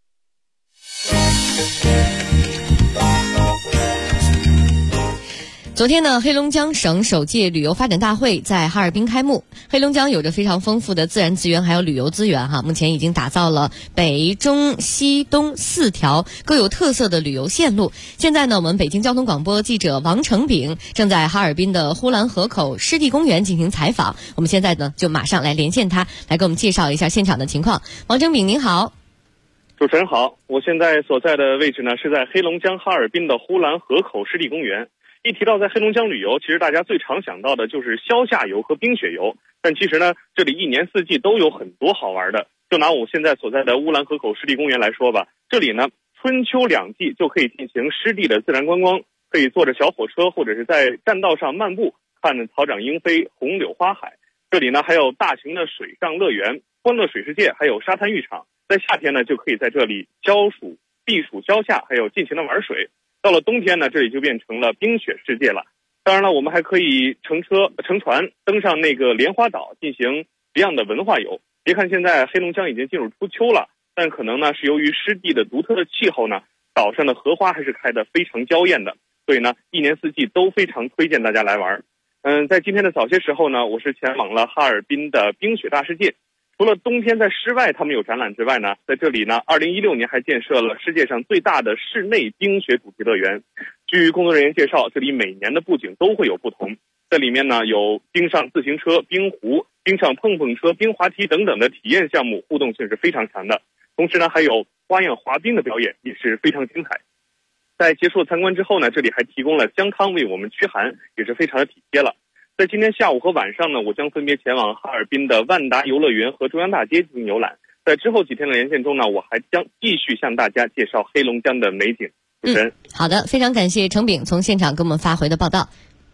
昨天呢，黑龙江省首届旅游发展大会在哈尔滨开幕。黑龙江有着非常丰富的自然资源还有旅游资源目前已经打造了北中西东4条各有特色的旅游线路。现在呢，我们北京交通广播记者王成炳正在哈尔滨的呼兰河口湿地公园进行采访，我们现在呢就马上来连线他，来给我们介绍一下现场的情况。王成炳您好。 主持人好，我现在所在的位置呢是在黑龙江哈尔滨的呼兰河口湿地公园。一提到在黑龙江旅游，其实大家最常想到的就是消夏游和冰雪游，但其实呢，这里一年四季都有很多好玩的。就拿我现在所在的乌兰河口湿地公园来说吧，这里呢春秋两季就可以进行湿地的自然观光，可以坐着小火车或者是在栈道上漫步，看草长莺飞，红柳花海。这里呢还有大型的水上乐园、欢乐水世界，还有沙滩浴场。在夏天呢就可以在这里避暑消夏，还有尽情的玩水。到了冬天呢，这里就变成了冰雪世界了。当然了，我们还可以乘船登上那个莲花岛，进行别样的文化游。别看现在黑龙江已经进入初秋了，但可能呢是由于湿地的独特的气候呢，岛上的荷花还是开得非常娇艳的，所以呢一年四季都非常推荐大家来玩。在今天的早些时候呢，我是前往了哈尔滨的冰雪大世界。除了冬天在室外他们有展览之外呢，在这里呢2016年还建设了世界上最大的室内冰雪主题乐园。据工作人员介绍，这里每年的布景都会有不同，在里面呢有冰上自行车、冰壶、冰上碰碰车、冰滑梯等等的体验项目，互动性是非常强的。同时呢还有花样滑冰的表演，也是非常精彩。在结束参观之后呢，这里还提供了姜汤为我们驱寒，也是非常的体贴了。在今天下午和晚上呢，我将分别前往哈尔滨的万达游乐园和中央大街进行游览。在之后几天的连线中呢，我还将继续向大家介绍黑龙江的美景。主持人， 好的，非常感谢程炳从现场给我们发回的报道。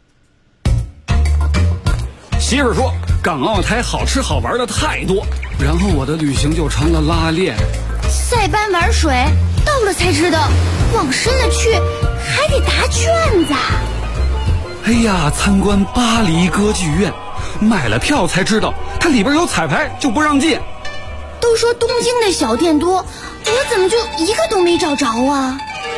媳妇说港澳台好吃好玩的太多，然后我的旅行就成了拉练。 塞班玩水，到了才知道，往深了去还得答卷子。 哎呀，参观巴黎歌剧院，买了票才知道它里边有彩排，就不让进。 都说东京的小店多，我怎么就一个都没找着啊？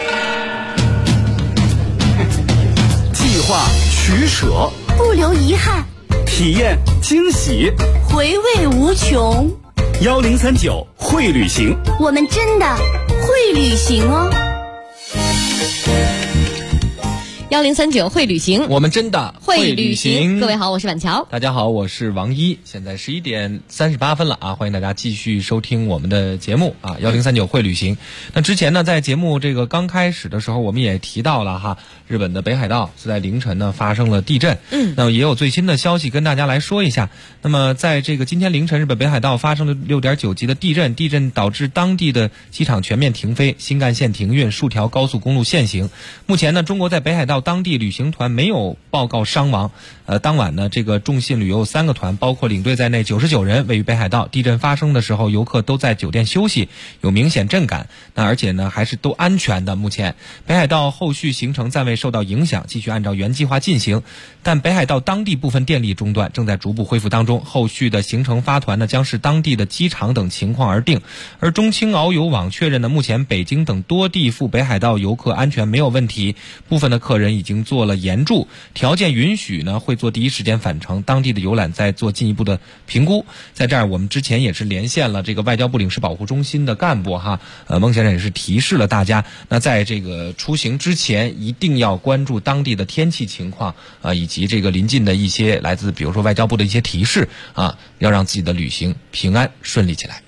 计划取舍， 不留遗憾， 体验惊喜， 回味无穷。 1039会旅行， 我们真的会旅行哦。 1039会旅行， 我们真的会旅行。各位好，我是婉乔。 大家好，我是王一。现在11点38分了啊，欢迎大家继续收听我们的节目啊，1039会旅行。那之前呢，在节目这个刚开始的时候，我们也提到了哈，日本的北海道是在凌晨呢发生了地震。那么也有最新的消息跟大家来说一下。那么在这个今天凌晨，日本北海道发生了6.9级的地震，地震导致当地的机场全面停飞，新干线停运，数条高速公路限行。目前呢，中国在北海道当地旅行团没有报告伤亡。当晚呢，这个众信旅游3个团，包括领队在内99人位于北海道。地震发生的时候，游客都在酒店休息，有明显震感。那而且呢，还是都安全的。目前北海道后续行程暂未受到影响，继续按照原计划进行。但北海道当地部分电力中断，正在逐步恢复当中。后续的行程发团呢，将视当地的机场等情况而定。而中青遨游网确认呢，目前北京等多地赴北海道游客安全没有问题，部分的客人已经做了延驻，条件允许呢，会做第一时间返程，当地的游览在做进一步的评估。在这儿我们之前也是连线了这个外交部领事保护中心的干部哈，孟先生也是提示了大家，那在这个出行之前一定要关注当地的天气情况以及这个临近的一些来自比如说外交部的一些提示啊，要让自己的旅行平安顺利起来。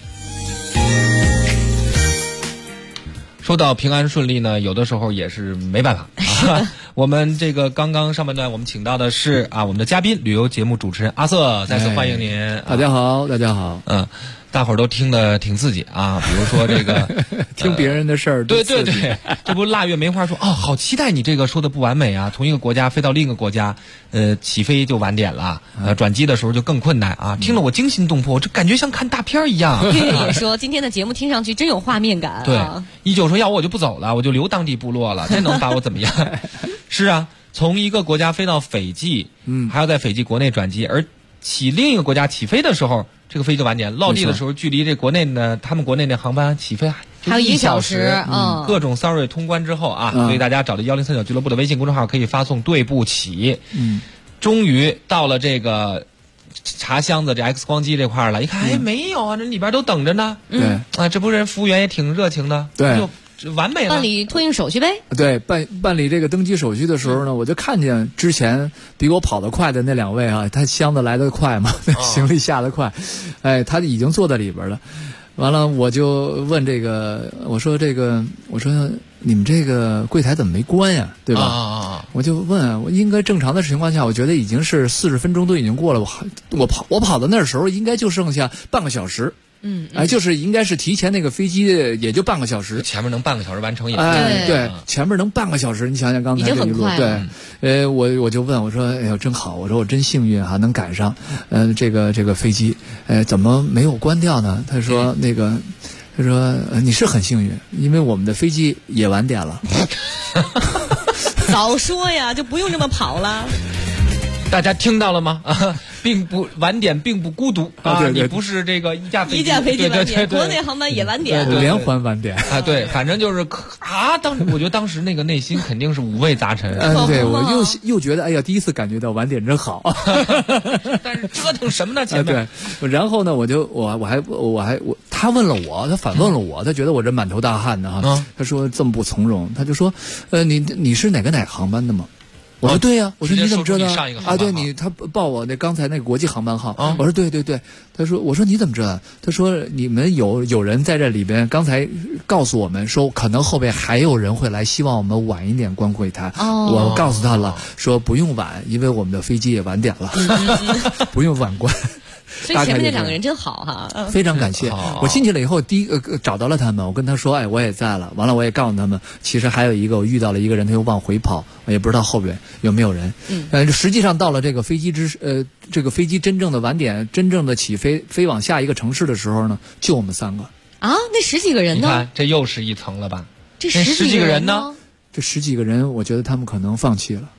说到平安顺利呢，有的时候也是没办法啊。我们这个刚刚上半段我们请到的是我们的嘉宾，旅游节目主持人阿瑟，再次欢迎您。 大家好，大家好。 大伙儿都听得挺刺激啊，比如说这个听别人的事儿， 对，这不腊月梅花说好期待你这个说的不完美啊，从一个国家飞到另一个国家，起飞就晚点了，转机的时候就更困难啊，听了我惊心动魄，这感觉像看大片一样。 也说今天的节目听上去真有画面感。 对，19说要我就不走了，我就留当地部落了，这能把我怎么样？是啊，从一个国家飞到斐济，还要在斐济国内转机，而起另一个国家起飞的时候，这个飞机就晚点，落地的时候距离这国内呢，他们国内那航班起飞还有1小时。 各种骚扰通关之后啊，所以大家找到1039俱乐部的微信公众号可以发送对不起。终于到了这个查箱子这 X 光机这块了，一看没有啊，这里边都等着呢。这不是服务员也挺热情的。 对， 完美了， 办理托运手续呗。 对，办理这个登机手续的时候呢，我就看见之前比我跑得快的那2位啊，他箱子来得快嘛，行李下得快，他已经坐在里边了。完了，我就问这个，我说你们这个柜台怎么没关呀？对吧？我就问，我应该正常的情况下，我觉得已经是40分钟都已经过了，我跑到那时候应该就剩下半个小时。就是应该是提前那个飞机也就半个小时， 前面能半个小时完成也对，前面能半个小时，你想想刚才这一路，对，我就问我说，哎呦真好，我说我真幸运哈，能赶上，这个飞机，怎么没有关掉呢？他说他说你是很幸运，因为我们的飞机也晚点了。 早说呀，就不用这么跑了。 大家听到了吗？并不晚点，并不孤独对， 你不是这个一架飞机晚点，国内航班也晚点， 连环晚点对，反正就是我觉得当时那个内心肯定是五味杂陈。 对，我又觉得哎呀，第一次感觉到晚点真好。 但是折腾什么呢？前面对，然后呢，他问了我，他反问了我，他觉得我这满头大汗的哈，他说这么不从容，他就说你是哪个航班的吗？我说对呀，我说你怎么知道对他报我刚才那个国际航班号，我说对，我说你怎么知道？他说你们有人在这里边，刚才告诉我们说可能后边还有人会来，希望我们晚一点关柜台。我告诉他了，说不用晚，因为我们的飞机也晚点了，不用晚关。 所以前面那2个人真好哈， 非常感谢。我进去了以后，找到了他们，我跟他说，我也在了。完了，我也告诉他们，其实还有一个，我遇到了一个人，他又往回跑，我也不知道后边有没有人。实际上到了这个飞机真正的晚点，真正的起飞往下一个城市的时候呢，就我们3个啊，那10几个人呢？ 你看，这又是一层了吧？ 这10几个人呢？ 这10几个人，我觉得他们可能放弃了。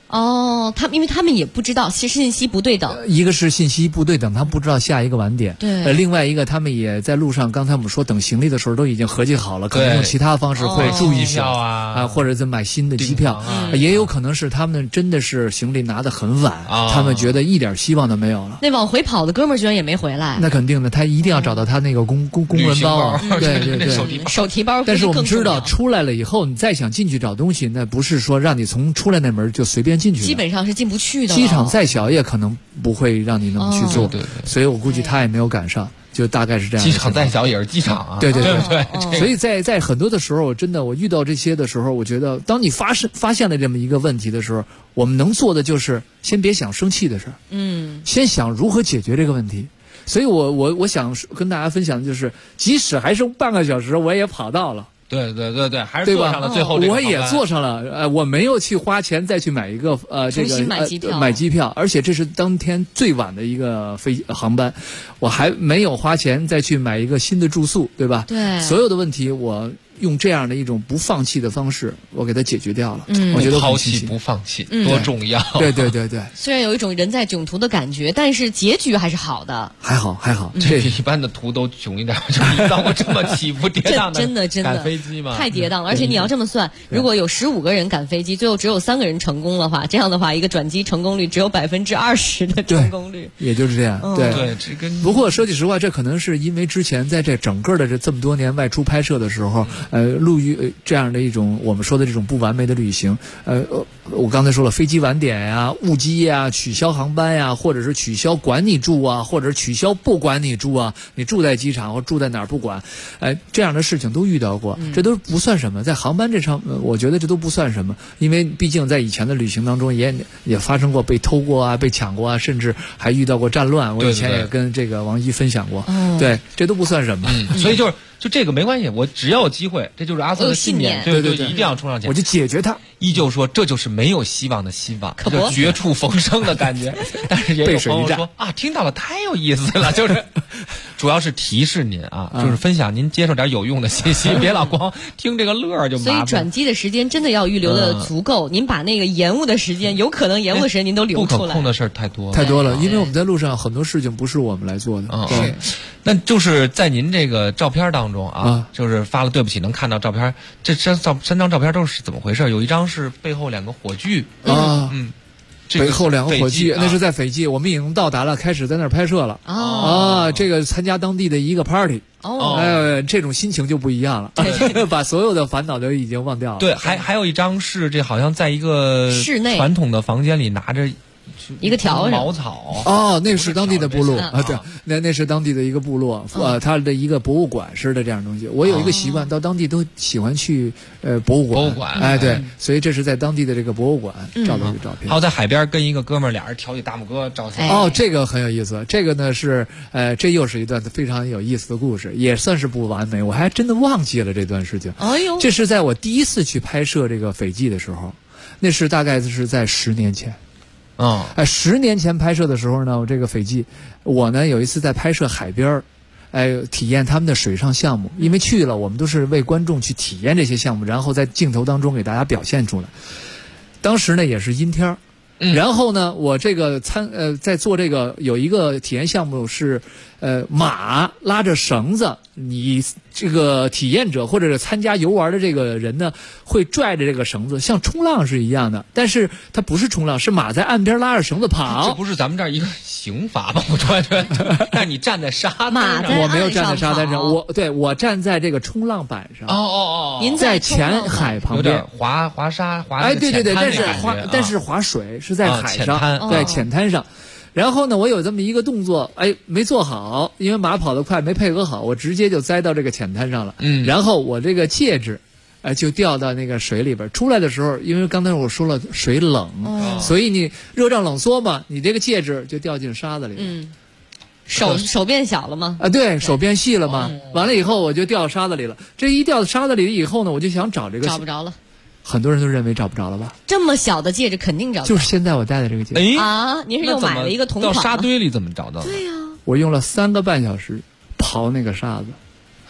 哦，因为他们也不知道，其实信息不对等。 一个是信息不对等，他不知道下一个晚点。 对。 另外一个，他们也在路上，刚才我们说等行李的时候都已经合计好了，可能用其他方式会注意机票啊， 或者再买新的机票。也有可能是他们真的是行李拿得很晚，他们觉得一点希望都没有了。 那往回跑的哥们儿居然也没回来。 那肯定的，他一定要找到他那个公文包，对， 手提包。 但是我们知道，出来了以后，你再想进去找东西，那不是说让你从出来那门就随便进去的， 基本上是进不去的。 机场再小也可能不会让你那么去做，所以我估计他也没有赶上，就大概是这样。 机场再小也是机场啊， 对。 所以在很多的时候，真的我遇到这些的时候，我觉得当你发现了这么一个问题的时候，我们能做的就是先别想生气的事儿，先想如何解决这个问题。所以我想跟大家分享的就是，即使还是半个小时，我也跑到了。 对，还是坐上了最后这个航班。 我也坐上了，我没有去花钱再去买一个这个买机票，而且这是当天最晚的一个航班，我还没有花钱再去买一个新的住宿，对吧？ 对， 所有的问题我用这样的一种不放弃的方式，我给它解决掉了。我觉得抛弃不放弃多重要。 对。 虽然有一种人在囧途的感觉，但是结局还是好的。 还好。 这比一般的途都囧一点，就遇到过这么起伏跌宕的， 真的赶飞机嘛， 太跌宕了。而且你要这么算，如果有15个人赶飞机，最后只有3个人成功的话，这样的话，一个转机成功率只有20%的成功率， 也就是这样。 对，这跟不过说句实话，这可能是因为之前在这整个的这么多年外出拍摄的时候。陆域这样的一种我们说的这种不完美的旅行，我刚才说了，飞机晚点呀、误机呀、取消航班呀，或者是取消管你住啊，或者是取消不管你住啊，你住在机场或住在哪儿不管，这样的事情都遇到过，这都不算什么。在航班这上，我觉得这都不算什么，因为毕竟在以前的旅行当中也发生过被偷过啊、被抢过啊，甚至还遇到过战乱。我以前也跟这个王一分享过，对，这都不算什么。 所以就这个没关系，我只要有机会，这就是阿瑟的信念，对，一定要冲上前， 我就解决它。 依旧说这就是没有希望的希望，就绝处逢生的感觉。但是也有朋友说啊，听到了太有意思了，就是主要是提示您啊，就是分享您接受点有用的信息，别老光听这个乐就麻烦。 所以转机的时间真的要预留的足够，您把那个延误的时间，有可能延误的时间您都留出来。 不可控的事太多了，因为我们在路上很多事情不是我们来做的。 是。那就是在您这个照片当中啊，就是发了对不起能看到照片，这3张照片都是怎么回事？有一张是背后2个火炬背后2个火炬，那是在斐济，我们已经到达了，开始在那儿拍摄了。这个参加当地的一个 party。这种心情就不一样了，把所有的烦恼都已经忘掉了。 对，还有一张是这好像在一个室内传统的房间里拿着。 一个条茅草那是当地的部落对，那是当地的一个部落它的一个博物馆似的这样东西。我有一个习惯，到当地都喜欢去博物馆，对，所以这是在当地的这个博物馆照的这个照片。 还有在海边跟一个哥们儿俩人挑起大拇哥照相。 这个很有意思。这个呢是这又是一段非常有意思的故事，也算是不完美，我还真的忘记了这段事情。这是在我第一次去拍摄这个斐济的时候，那是大概是在10年前。10年前拍摄的时候呢，我这个斐济，我呢有一次在拍摄海边体验他们的水上项目，因为去了，我们都是为观众去体验这些项目，然后在镜头当中给大家表现出来。当时呢也是阴天，然后呢我这个在做这个有一个体验项目是马拉着绳子，你这个体验者或者是参加游玩的这个人呢，会拽着这个绳子，像冲浪是一样的，但是它不是冲浪，是马在岸边拉着绳子跑。 这不是咱们这儿一个刑罚吗？我突然觉得，但你站在沙滩上， 我没有站在沙滩上，我站在这个冲浪板上。 您在前海旁边滑沙对，但是划水是在海上，对，浅滩上。然后呢，我有这么一个动作，没做好，因为马跑得快，没配合好，我直接就栽到这个浅滩上了。然后我这个戒指，就掉到那个水里边。出来的时候，因为刚才我说了水冷，所以你热胀冷缩嘛，你这个戒指就掉进沙子里。 手变小了吗？ 对，手变细了吗？完了以后我就掉沙子里了。这一掉到沙子里以后呢，我就想找这个， 找不着了。 很多人都认为找不着了吧？ 这么小的戒指肯定找不着。 就是现在我戴的这个戒指。 您是又买了一个同款到沙堆里怎么找到的？ 对呀， 我用了3个半小时刨那个沙子。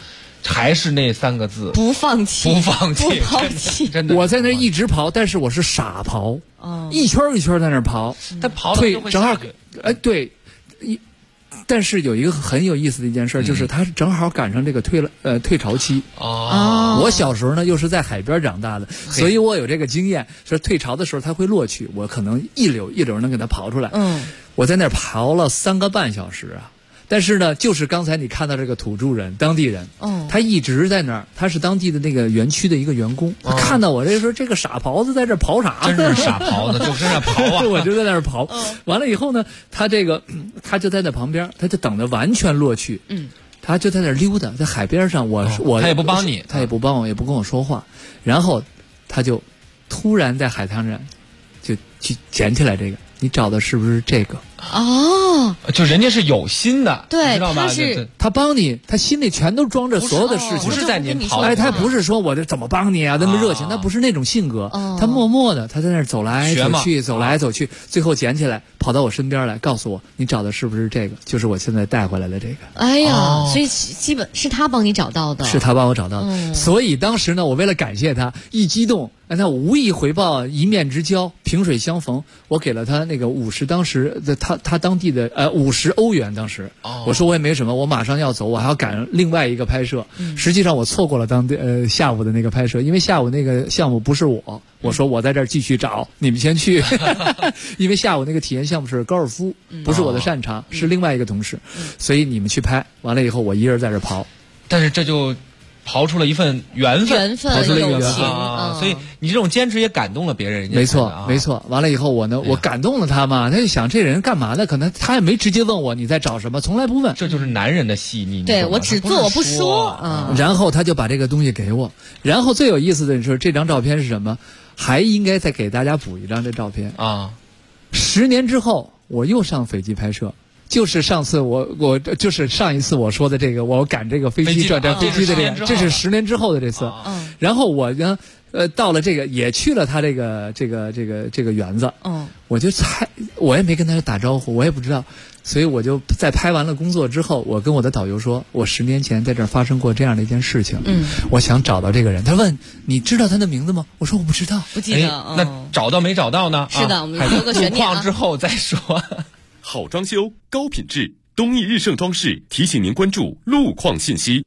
还是那3个字， 不放弃， 不放弃， 不抛弃。 真的， 我在那一直刨，但是我是傻刨，一圈一圈在那刨， 但刨退正好，对，但是有一个很有意思的一件事，就是它正好赶上这个退潮期。我小时候呢又是在海边长大的，所以我有这个经验，说退潮的时候它会落去，我可能一绺一绺能给它刨出来。我在那儿刨了3个半小时啊。但是呢，就是刚才你看到这个土著人、当地人，他一直在那儿，他是当地的那个园区的一个员工。他看到我这时候，这个傻狍子在这刨啥？ 真是傻狍子，就跟那刨啊！ 我就在那儿刨。完了以后呢，他就在那旁边，他就等着完全落去。他就在那儿溜达，在海边上。我他也不帮你， 他也不帮我，也不跟我说话。然后他就突然在海滩上就去捡起来这个。你找的是不是这个？ 就人家是有心的， 对， 知道吗？ 他帮你，他心里全都装着所有的事情， 不是在您刨。 哎，他不是说我这怎么帮你啊，那么热情，他不是那种性格，他默默的，他在那儿走来走去，走来走去，最后捡起来跑到我身边来，告诉我你找的是不是这个？就是我现在带回来的这个。 哎呀，所以基本是他帮你找到的， 是他帮我找到的。所以当时呢，我为了感谢他，一激动。让他无意回报，一面之交，萍水相逢。我给了他那个50，当时的他当地的50欧元。当时，我说我也没什么，我马上要走，我还要赶另外一个拍摄。实际上我错过了下午的那个拍摄，因为下午那个项目不是我。我说我在这儿继续找，你们先去，因为下午那个体验项目是高尔夫，不是我的擅长，是另外一个同事，所以你们去拍。完了以后，我一人在这刨。 但是这就。刨出了一份缘分， 刨出了一个缘分所以你这种坚持也感动了别人。 没错，没错。完了以后，我感动了他嘛，他就想这人干嘛呢？可能他也没直接问我你在找什么，从来不问。 这就是男人的细腻。 对，我只做我不说。 然后他就把这个东西给我。然后最有意思的是，这张照片是什么？还应该再给大家补一张这照片啊。10年之后，我又上飞机拍摄。就是上次我就是上一次我说的这个，我赶这个飞机转飞机的这是10年之后的这次。然后我呢，到了这个也去了他这个园子。我就我也没跟他打招呼，我也不知道，所以我就在拍完了工作之后，我跟我的导游说，我10年前在这儿发生过这样的一件事情。我想找到这个人。他问你知道他的名字吗？我说我不知道， 不记得。 那找到没找到呢？ 是的，我们留个悬念。 路况之后再说。 好装修，高品质，东义日盛装饰提醒您关注路况信息。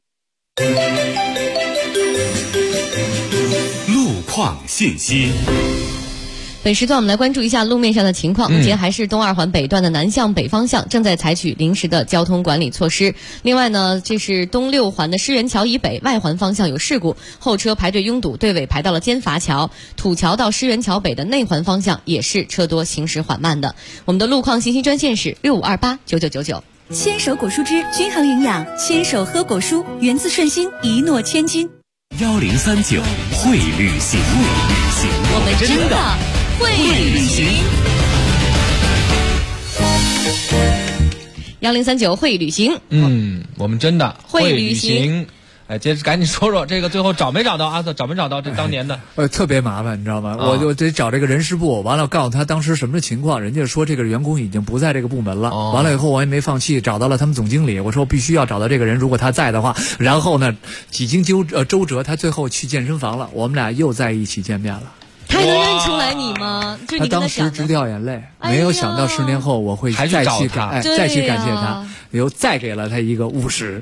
路况信息。 本时段我们来关注一下路面上的情况。目前还是东2环北段的南向北方向正在采取临时的交通管理措施。另外呢，这是东6环的狮园桥以北外环方向有事故，后车排队拥堵，队尾排到了尖筏桥。土桥到狮园桥北的内环方向也是车多，行驶缓慢的。我们的路况信息专线是65289999。 牵手果蔬汁均衡营养，牵手喝果蔬，源自顺心，一诺千金。 1039会旅行， 我们真的会旅行。1039会旅行， 我们真的会旅行。 哎，接着赶紧说说这个最后找没找到阿瑟？找没找到这当年的？ 特别麻烦，你知道吗？我就得找这个人事部，完了告诉他当时什么情况，人家说这个员工已经不在这个部门了。完了以后我也没放弃，找到了他们总经理，我说必须要找到这个人，如果他在的话。然后呢，几经周折，他最后去健身房了，我们俩又在一起见面了。 他还能认出来你吗？ 他当时直掉眼泪，没有想到10年后我会再去感谢他，又再给了他一个50。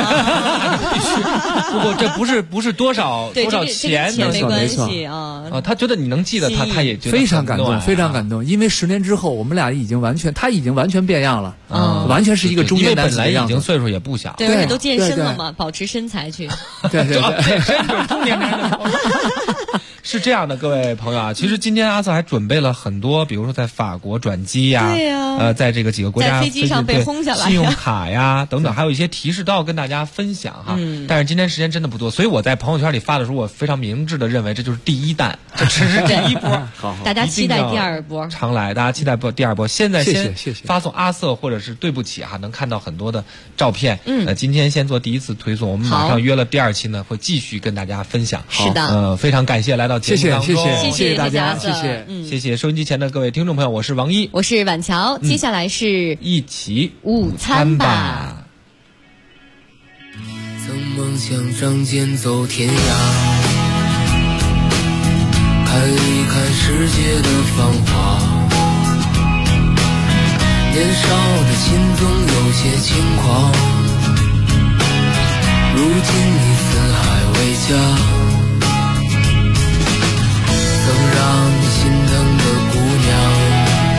不过这不是多少钱没关系啊。 他觉得你能记得他也觉得非常感动，非常感动。因为10年之后，我们俩他已经完全变样了，完全是一个中年男子的样子。 本来已经岁数也不小， 对，而且都健身了嘛，保持身材去。 对， 健身就是中年男人。是这样的，各位朋友啊，其实今天阿瑟还准备了很多，比如说在法国转机呀， 对呀， 在这个几个国家在飞机上被轰下来， 信用卡呀等等，还有一些提示都要跟大家分享哈。但是今天时间真的不多，所以我在朋友圈里发的时候，我非常明智的认为这就是第一弹，这只是第一波。 好， 大家期待第二波， 常来，大家期待第二波。现在先谢谢发送阿瑟或者是对不起哈，能看到很多的照片。今天先做第一次推送，我们马上约了第2期呢，会继续跟大家分享。 是的， 非常感谢来到节目当中。 谢谢大家， 谢谢收音机前的各位听众朋友，我是王一， 我是婉乔，接下来是一起午餐吧。 曾梦想仗剑走天涯，看一看世界的繁华。年少的心总有些轻狂，如今你四海为家，曾让你心疼的姑娘，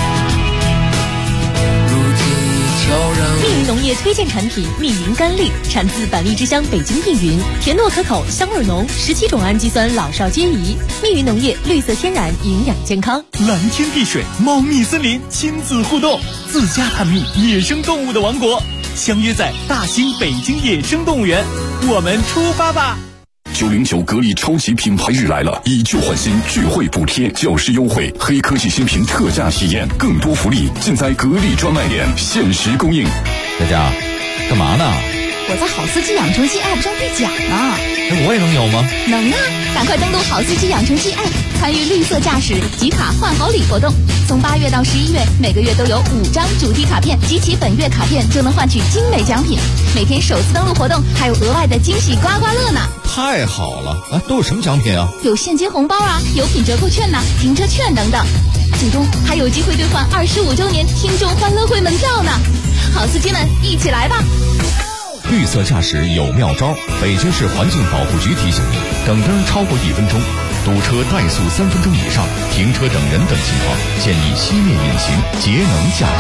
密云农业推荐产品密云甘栗，产自板栗之乡北京密云，甜糯可口，香味浓，17种氨基酸老少皆宜。密云农业绿色天然，营养健康。 蓝天碧水，猫蜜森林，亲子互动，自家探秘野生动物的王国，相约在大兴北京野生动物园，我们出发吧 ！909格力超级品牌日来了，以旧换新，聚会补贴，教师优惠，黑科技新品特价体验，更多福利尽在格力专卖店，限时供应。 佳佳，干嘛呢？ 我在好司机养成系 App 上兑奖呢。 我也能有吗？ 能啊！赶快登录好司机养成系 App， 参与绿色驾驶集卡换好礼活动。从8月到11月，每个月都有5张主题卡片，集齐本月卡片就能换取精美奖品。每天首次登录活动还有额外的惊喜刮刮乐呢！ 太好了！都有什么奖品啊？ 有现金红包啊，有品折扣券呐，停车券等等。最终还有机会兑换25周年听众欢乐会门票呢！好司机们，一起来吧！ 绿色驾驶有妙招，北京市环境保护局提醒您：等灯超过1分钟，堵车怠速3分钟以上，停车等人等情况，建议熄灭引擎，节能驾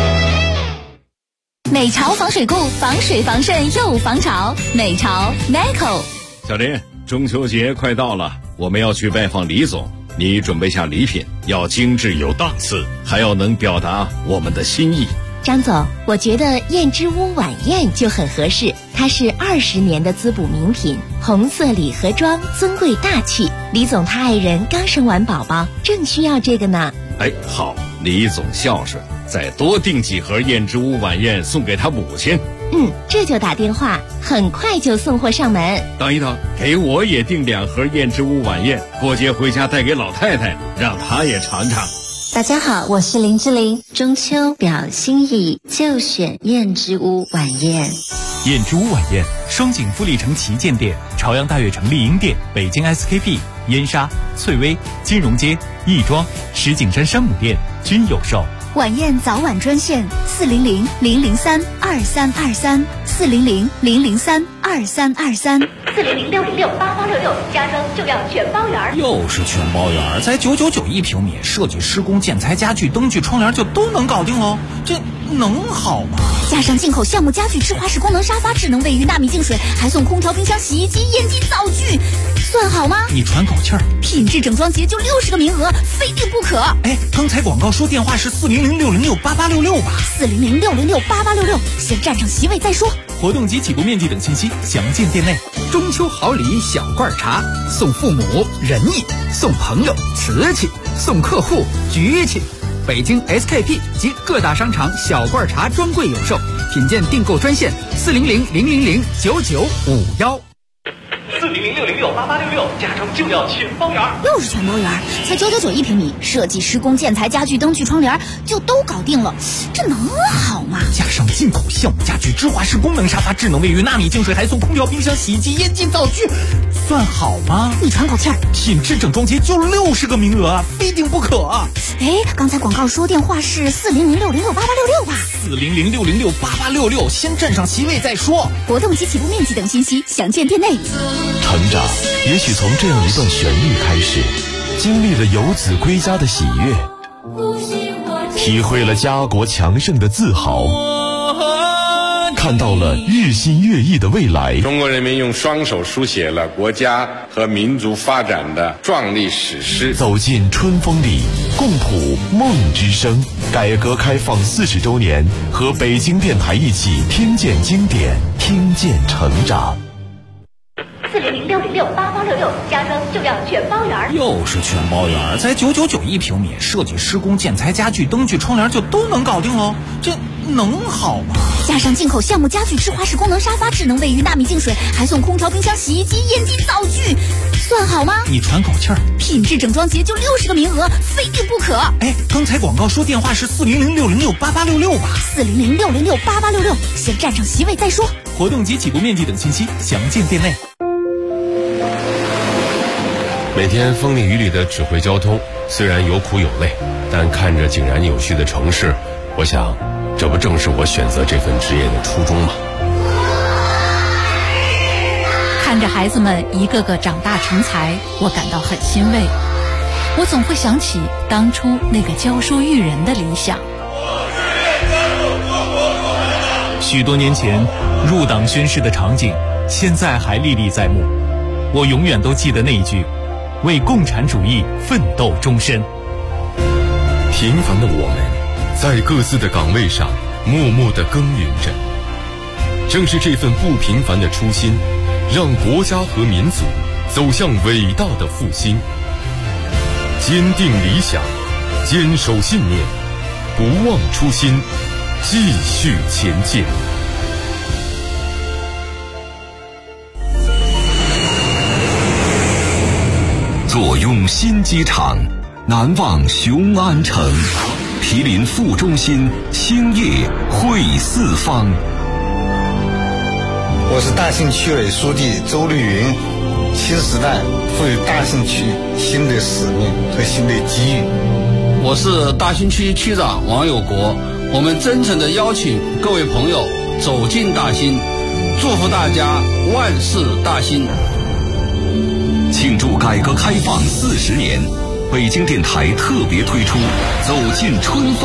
车。 美潮防水固，防水防渗又防潮。美潮 Nico。 小林，中秋节快到了，我们要去拜访李总，你准备下礼品，要精致有档次，还要能表达我们的心意。 张总，我觉得燕之屋晚宴就很合适，它是20年的滋补名品，红色礼盒装，尊贵大气。李总他爱人刚生完宝宝，正需要这个呢。 哎，好，李总孝顺，再多订几盒燕之屋晚宴送给他母亲。 这就打电话，很快就送货上门。 等一等，给我也订2盒燕之屋晚宴，过节回家带给老太太，让她也尝尝。 大家好，我是林志玲。中秋表心意，就选燕之屋晚宴。 燕之屋晚宴，双井富力城旗舰店、朝阳大悦城丽婴店、北京 SKP、燕莎、翠微、金融街、亦庄、石景山山姆店均有售。 晚宴早晚专线400-003-2323 400-003-2323 400-606-8866，家装就要全包圆。 又是全包圆，才999一平米，设计施工建材家具灯具窗帘就都能搞定喽，这能好吗？ 加上进口橡木家具、智华式功能沙发、智能卫浴、纳米净水，还送空调、冰箱、洗衣机、烟机、灶具，算好吗？ 你喘口气儿， 品质整装节就60个名额，非订不可。 哎，刚才广告说电话是400-606-8866吧 400-606-8866，先占上席位再说。 活动及起步面积等信息详见店内。 中秋好礼小罐茶，送父母仁义，送朋友瓷器，送客户局气。北京 SKP 及各大商场小罐茶专柜有售，品鉴订购专线400-000-9951。 400-606-8866，家装就要全包圆。 又是全包圆，才999一平米，设计施工建材家具灯具窗帘就都搞定了，这能好吗？ 加上进口橡木家具、智华式功能沙发、智能卫浴、纳米净水，还送空调、冰箱、洗衣机、烟机、灶具，算好吗？ 你喘口气儿， 品质整装节就60个名额啊，非订不可。 哎，刚才广告说电话是400-606-8866吧 400-606-8866，先占上席位再说。 活动及起步面积等信息详见店内。 成长也许从这样一段旋律开始，经历了游子归家的喜悦，体会了家国强盛的自豪，看到了日新月异的未来。 中国人民用双手书写了国家和民族发展的壮丽史诗。 走进春风里，共谱梦之声。改革开放40周年，和北京电台一起听见经典，听见成长。 400-606-8866，家装就要全包圆。 又是全包圆，才999一平米，设计施工建材家具灯具窗帘就都能搞定喽，这能好吗？ 加上进口橡木家具、智华式功能沙发、智能卫浴、纳米净水，还送空调、冰箱、洗衣机、烟机、灶具，算好吗？ 你喘口气儿， 品质整装节就60个名额，非订不可。 哎，刚才广告说电话是400-606-8866吧 400-606-8866，先占上席位再说。 活动及起步面积等信息详见店内。 每天风里雨里的指挥交通，虽然有苦有累，但看着井然有序的城市，我想，这不正是我选择这份职业的初衷吗？ 看着孩子们一个个长大成才，我感到很欣慰。我总会想起当初那个教书育人的理想。 许多年前入党宣誓的场景，现在还历历在目。我永远都记得那一句：为共产主义奋斗终身。 平凡的我们，在各自的岗位上默默地耕耘着。正是这份不平凡的初心，让国家和民族走向伟大的复兴。坚定理想，坚守信念，不忘初心，继续前进。 坐拥新机场，难忘雄安城。毗邻副中心，兴业汇四方。 我是大兴区委书记周绿云。新时代赋予大兴区新的使命和新的机遇。 我是大兴区区长王有国。我们真诚地邀请各位朋友走进大兴，祝福大家万事大兴。 庆祝改革开放40年，北京电台特别推出走进春风